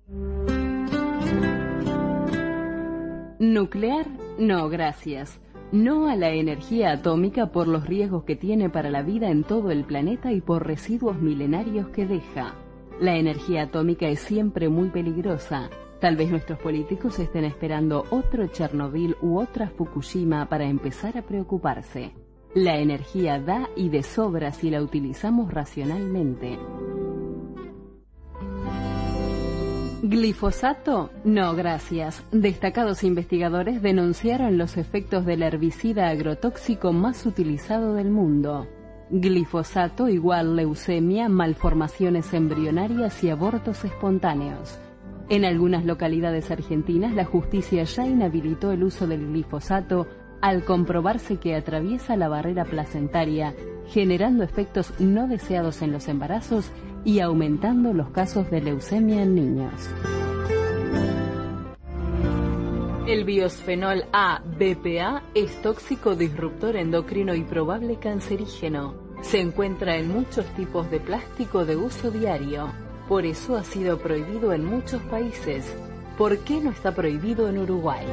Nuclear, no, gracias. No a la energía atómica por los riesgos que tiene para la vida en todo el planeta y por residuos milenarios que deja. La energía atómica es siempre muy peligrosa. Tal vez nuestros políticos estén esperando otro Chernobyl u otra Fukushima para empezar a preocuparse. La energía da y de sobra si la utilizamos racionalmente. ¿Glifosato? No, gracias. Destacados investigadores denunciaron los efectos del herbicida agrotóxico más utilizado del mundo. Glifosato igual leucemia, malformaciones embrionarias y abortos espontáneos. En algunas localidades argentinas, la justicia ya inhabilitó el uso del glifosato al comprobarse que atraviesa la barrera placentaria, generando efectos no deseados en los embarazos y aumentando los casos de leucemia en niños. El biosfenol A, B P A, es tóxico, disruptor endocrino y probable cancerígeno. Se encuentra en muchos tipos de plástico de uso diario. Por eso ha sido prohibido en muchos países. ¿Por qué no está prohibido en Uruguay?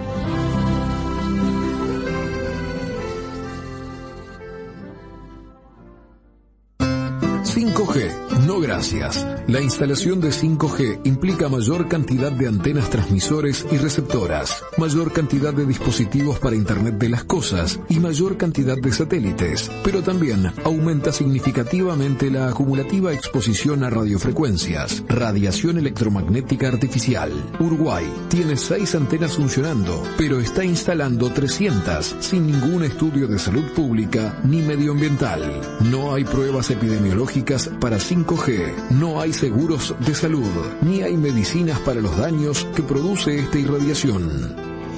cinco G, no gracias. La instalación de cinco G implica mayor cantidad de antenas transmisores y receptoras, mayor cantidad de dispositivos para Internet de las cosas y mayor cantidad de satélites, pero también aumenta significativamente la acumulativa exposición a radiofrecuencias, radiación electromagnética artificial. Uruguay tiene seis antenas funcionando, pero está instalando trescientas sin ningún estudio de salud pública ni medioambiental. No hay pruebas epidemiológicas para cinco G, no hay seguros de salud, ni hay medicinas para los daños que produce esta irradiación.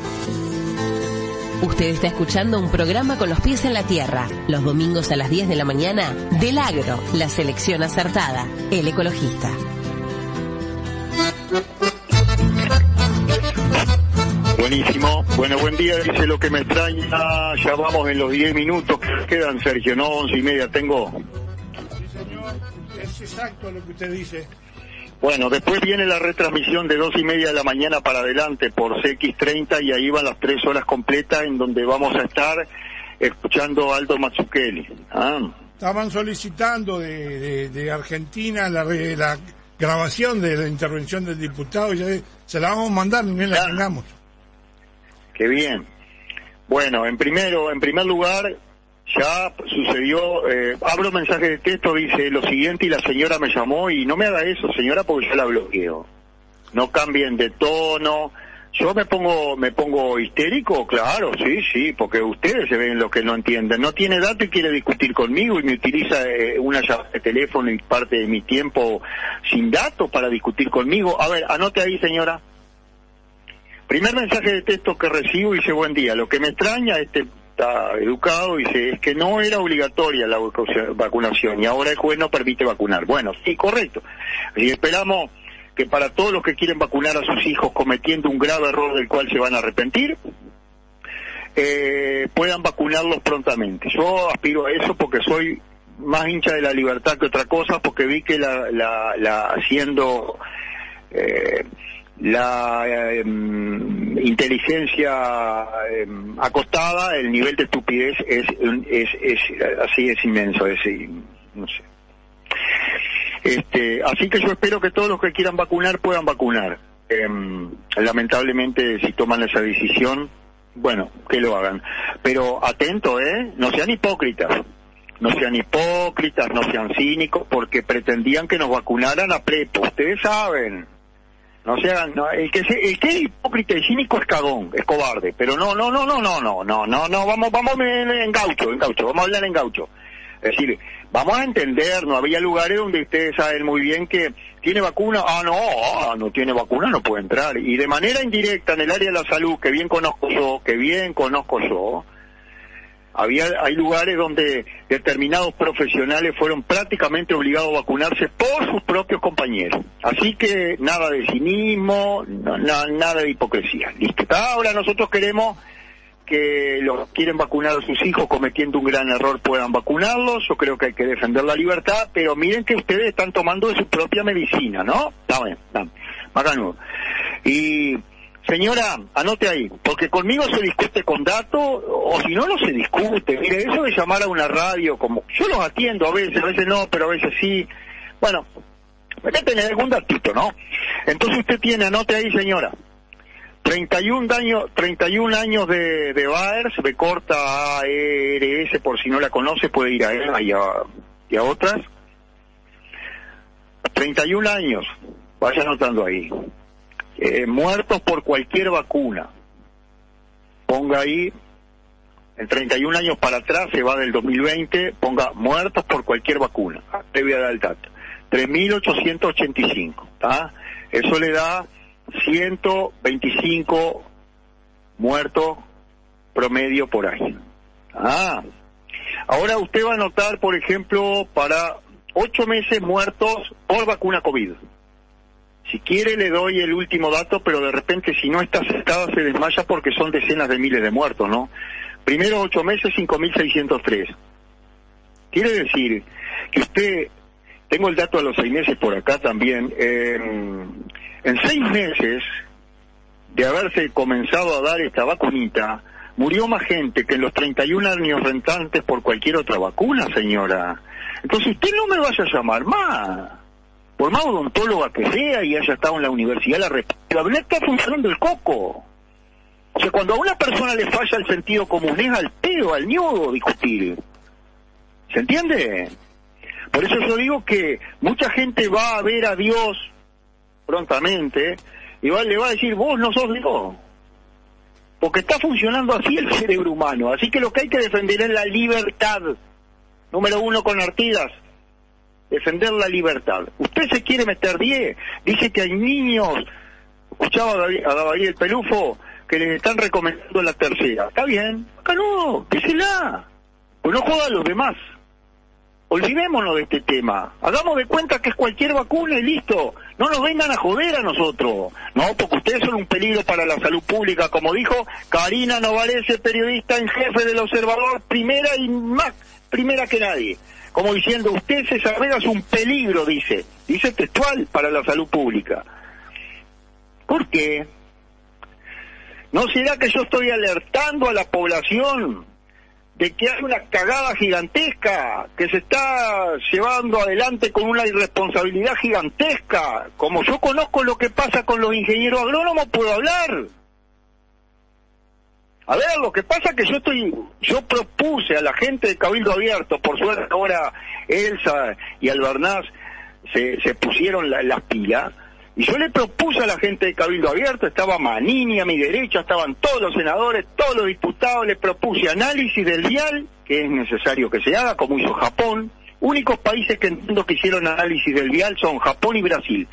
Usted está escuchando un programa con los pies en la tierra, los domingos a las diez de la mañana, del Agro, la selección acertada, el ecologista. Buenísimo. Bueno, buen día, dice lo que me extraña. Ya vamos en los diez minutos que quedan, Sergio, ¿no? Once y media tengo. Es exacto lo que usted dice. Bueno, después viene la retransmisión de dos y media de la mañana para adelante por C X treinta y ahí van las tres horas completas en donde vamos a estar escuchando a Aldo Mazzucchelli. Ah. Estaban solicitando de, de, de Argentina la, la grabación de la intervención del diputado y ya se la vamos a mandar, ni bien la tengamos. Qué bien. Bueno, en primero, en primer lugar, ya sucedió, eh, abro mensaje de texto, dice lo siguiente y la señora me llamó y no me haga eso, señora, porque yo la bloqueo. No cambien de tono. Yo me pongo me pongo histérico, claro, sí, sí, porque ustedes se ven lo que no entienden. No tiene dato y quiere discutir conmigo y me utiliza eh, una llamada de teléfono y parte de mi tiempo sin datos para discutir conmigo. A ver, anote ahí, señora. Primer mensaje de texto que recibo, dice buen día. Lo que me extraña, este está educado, dice, es que no era obligatoria la vacunación y ahora el juez no permite vacunar. Bueno, sí, correcto. Y esperamos que para todos los que quieren vacunar a sus hijos cometiendo un grave error del cual se van a arrepentir, eh, puedan vacunarlos prontamente. Yo aspiro a eso porque soy más hincha de la libertad que otra cosa, porque vi que la, la, la haciendo eh, la eh, inteligencia eh, acostada, el nivel de estupidez es, es, es así, es inmenso, es, no sé. Este, así que yo espero que todos los que quieran vacunar puedan vacunar. Eh, lamentablemente, si toman esa decisión, bueno, que lo hagan. Pero atento, ¿eh? No sean hipócritas. No sean hipócritas, no sean cínicos, porque pretendían que nos vacunaran a prepo. Ustedes saben. No sean, no, el que se, el que es hipócrita y cínico es cagón, es cobarde. Pero no, no, no, no, no, no, no, no, no, vamos, vamos en, en gaucho, en gaucho, vamos a hablar en gaucho. Es decir, vamos a entender, no había lugares donde ustedes saben muy bien que tiene vacuna, ah no, ah, no tiene vacuna, no puede entrar. Y de manera indirecta en el área de la salud, que bien conozco yo, que bien conozco yo, había, hay lugares donde determinados profesionales fueron prácticamente obligados a vacunarse por sus propios compañeros. Así que nada de cinismo, no, na, nada de hipocresía. Listo. Ahora nosotros queremos que los que quieren vacunar a sus hijos cometiendo un gran error puedan vacunarlos. Yo creo que hay que defender la libertad, pero miren que ustedes están tomando de su propia medicina, ¿no? Está bien, está bien. Bacanudo. Y Señora, anote ahí, porque conmigo se discute con datos, o si no, no se discute. Mire, eso de llamar a una radio, como yo los atiendo a veces, a veces no, pero a veces sí. Bueno, hay que tener algún datito, ¿no? Entonces usted tiene, anote ahí, señora, treinta y un años, treinta y un años de, de Baers, B corta A E R S, por si no la conoce, puede ir a ella y a, y a otras. treinta y un años, vaya anotando ahí. Eh, muertos por cualquier vacuna. Ponga ahí, en treinta y un años para atrás, se va del dos mil veinte, ponga muertos por cualquier vacuna. Te voy a dar el dato. tres mil ochocientos ochenta y cinco, ¿tá? Eso le da ciento veinticinco muertos promedio por año. Ah, ahora usted va a notar, por ejemplo, para ocho meses muertos por vacuna COVID. Si quiere le doy el último dato, pero de repente si no está aceptada se desmaya porque son decenas de miles de muertos, ¿no? Primero ocho meses, cinco mil seiscientos tres. Quiere decir que usted, tengo el dato de los seis meses por acá también, eh, en seis meses de haberse comenzado a dar esta vacunita, murió más gente que en los treinta y un años restantes por cualquier otra vacuna, señora. Entonces usted no me vaya a llamar más. Por más odontóloga que sea y haya estado en la universidad, la responsabilidad está funcionando el coco. O sea, cuando a una persona le falla el sentido común, es al pedo, al ñodo discutir. ¿Se entiende? Por eso yo digo que mucha gente va a ver a Dios prontamente y va, le va a decir, vos no sos Dios. Porque está funcionando así el cerebro humano. Así que lo que hay que defender es la libertad. Número uno con Artigas. Defender la libertad. Usted se quiere meter diez, dice que hay niños, escuchaba a David, a David el Pelufo, que les están recomendando la tercera. Está bien, acá no, désela. Pues no joda a los demás. Olvidémonos de este tema. Hagamos de cuenta que es cualquier vacuna y listo. No nos vengan a joder a nosotros. No, porque ustedes son un peligro para la salud pública, como dijo Karina Novarese, periodista en jefe del Observador, primera y más primera que nadie. Como diciendo, usted, César Vega, es un peligro, dice. Dice textual para la salud pública. ¿Por qué? ¿No será que yo estoy alertando a la población de que hay una cagada gigantesca, que se está llevando adelante con una irresponsabilidad gigantesca? Como yo conozco lo que pasa con los ingenieros agrónomos, puedo hablar. A ver, lo que pasa es que yo estoy, yo propuse a la gente de Cabildo Abierto, por suerte ahora Elsa y Albernaz se, se pusieron la, las pilas, y yo le propuse a la gente de Cabildo Abierto, estaba Manini a mi derecha, estaban todos los senadores, todos los diputados, le propuse análisis del vial, que es necesario que se haga, como hizo Japón. Únicos países que entiendo que hicieron análisis del vial son Japón y Brasil.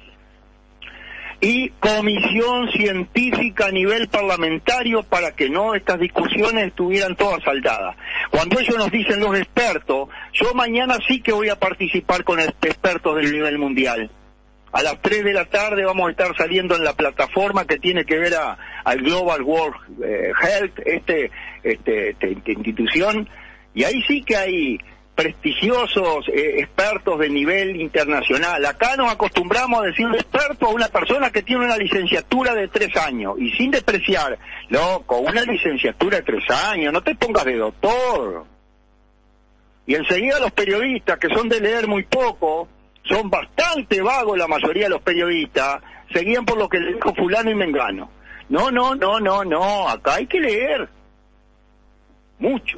Y comisión científica a nivel parlamentario para que no estas discusiones estuvieran todas saldadas. Cuando ellos nos dicen los expertos, yo mañana sí que voy a participar con expertos del nivel mundial. A las tres de la tarde vamos a estar saliendo en la plataforma que tiene que ver a, al Global World eh, Health, este, este, este, esta institución, y ahí sí que hay prestigiosos eh, expertos de nivel internacional. Acá nos acostumbramos a decir experto a una persona que tiene una licenciatura de tres años, y sin despreciar, loco, una licenciatura de tres años, no te pongas de doctor. Y enseguida los periodistas, que son de leer muy poco, son bastante vagos la mayoría de los periodistas, seguían por lo que le dijo fulano y mengano. No, no, no, no, no, acá hay que leer mucho.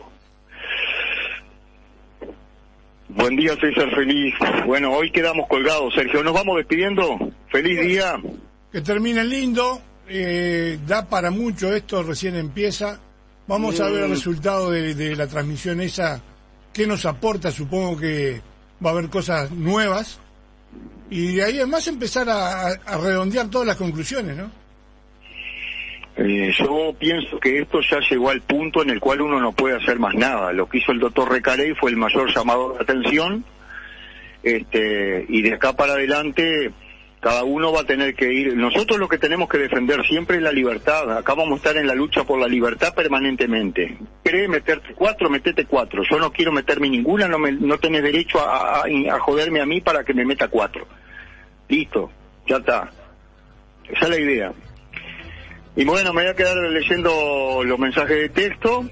Buen día, César, feliz. Bueno, hoy quedamos colgados, Sergio, nos vamos despidiendo. Feliz día. Que termine lindo, eh, da para mucho esto, recién empieza. Vamos mm. a ver el resultado de, de la transmisión esa, qué nos aporta, supongo que va a haber cosas nuevas, y de ahí además empezar a, a redondear todas las conclusiones, ¿no? Eh, yo pienso que esto ya llegó al punto en el cual uno no puede hacer más nada. Lo que hizo el doctor Recarey fue el mayor llamado de atención, este, y de acá para adelante cada uno va a tener que ir. Nosotros lo que tenemos que defender siempre es la libertad. Acá vamos a estar en la lucha por la libertad permanentemente. ¿Querés meterte cuatro? Metete cuatro. Yo no quiero meterme ninguna, no, me, no tenés derecho a, a, a joderme a mí para que me meta cuatro. Listo, ya está. Esa es la idea. Y bueno, me voy a quedar leyendo los mensajes de texto.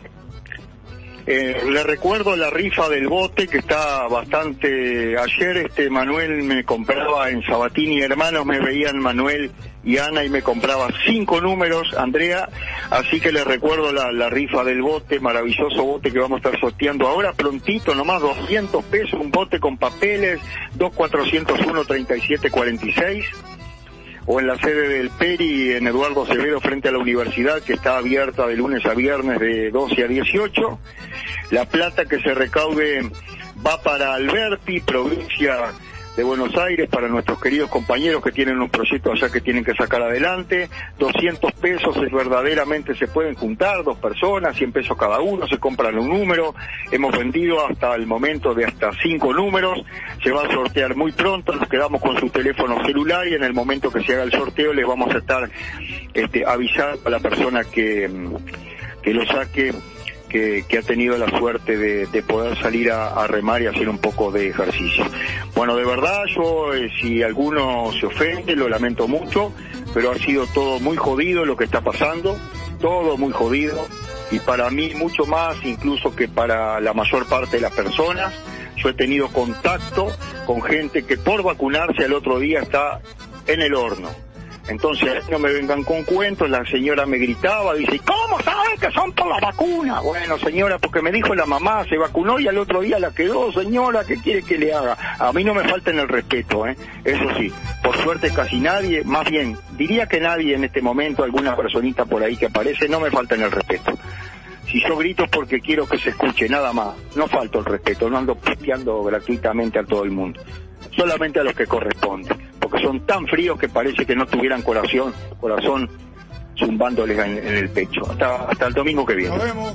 Eh, le recuerdo la rifa del bote que está bastante... Ayer este Manuel me compraba en Sabatini Hermanos, me veían Manuel y Ana y me compraba cinco números, Andrea, así que le recuerdo la, la rifa del bote, maravilloso bote que vamos a estar sorteando ahora prontito, nomás doscientos pesos, un bote con papeles, dos cuatrocientos uno treinta y siete cuarenta y seis, o en la sede del Peri en Eduardo Acevedo frente a la universidad, que está abierta de lunes a viernes de doce a dieciocho. La plata que se recaude va para Alberti, provincia de Buenos Aires, para nuestros queridos compañeros que tienen un proyecto allá que tienen que sacar adelante. doscientos pesos es verdaderamente, se pueden juntar dos personas, cien pesos cada uno, se compran un número. Hemos vendido hasta el momento de hasta cinco números, se va a sortear muy pronto, nos quedamos con su teléfono celular y en el momento que se haga el sorteo les vamos a estar este, avisando a la persona que, que lo saque, Que, que ha tenido la suerte de, de poder salir a, a remar y hacer un poco de ejercicio. Bueno, de verdad, yo, eh, si alguno se ofende, lo lamento mucho, pero ha sido todo muy jodido lo que está pasando, todo muy jodido, y para mí mucho más incluso que para la mayor parte de las personas. Yo he tenido contacto con gente que por vacunarse al otro día está en el horno. Entonces, no me vengan con cuentos, la señora me gritaba, dice, ¿cómo saben que son por la vacuna? Bueno, señora, porque me dijo la mamá, se vacunó y al otro día la quedó, señora, ¿qué quiere que le haga? A mí no me falta en el respeto, ¿eh? Eso sí, por suerte casi nadie, más bien, diría que nadie en este momento, alguna personita por ahí que aparece, no me falta en el respeto. Si yo grito es porque quiero que se escuche, nada más, no falto el respeto, no ando puteando gratuitamente a todo el mundo, solamente a los que corresponde, porque son tan fríos que parece que no tuvieran corazón, corazón zumbándoles en, en el pecho. Hasta, hasta el domingo que viene. Nos vemos.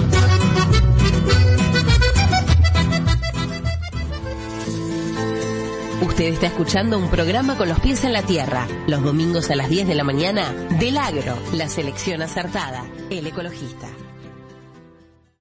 Usted está escuchando un programa con los pies en la tierra, los domingos a las diez de la mañana, del Agro, la selección acertada, el ecologista.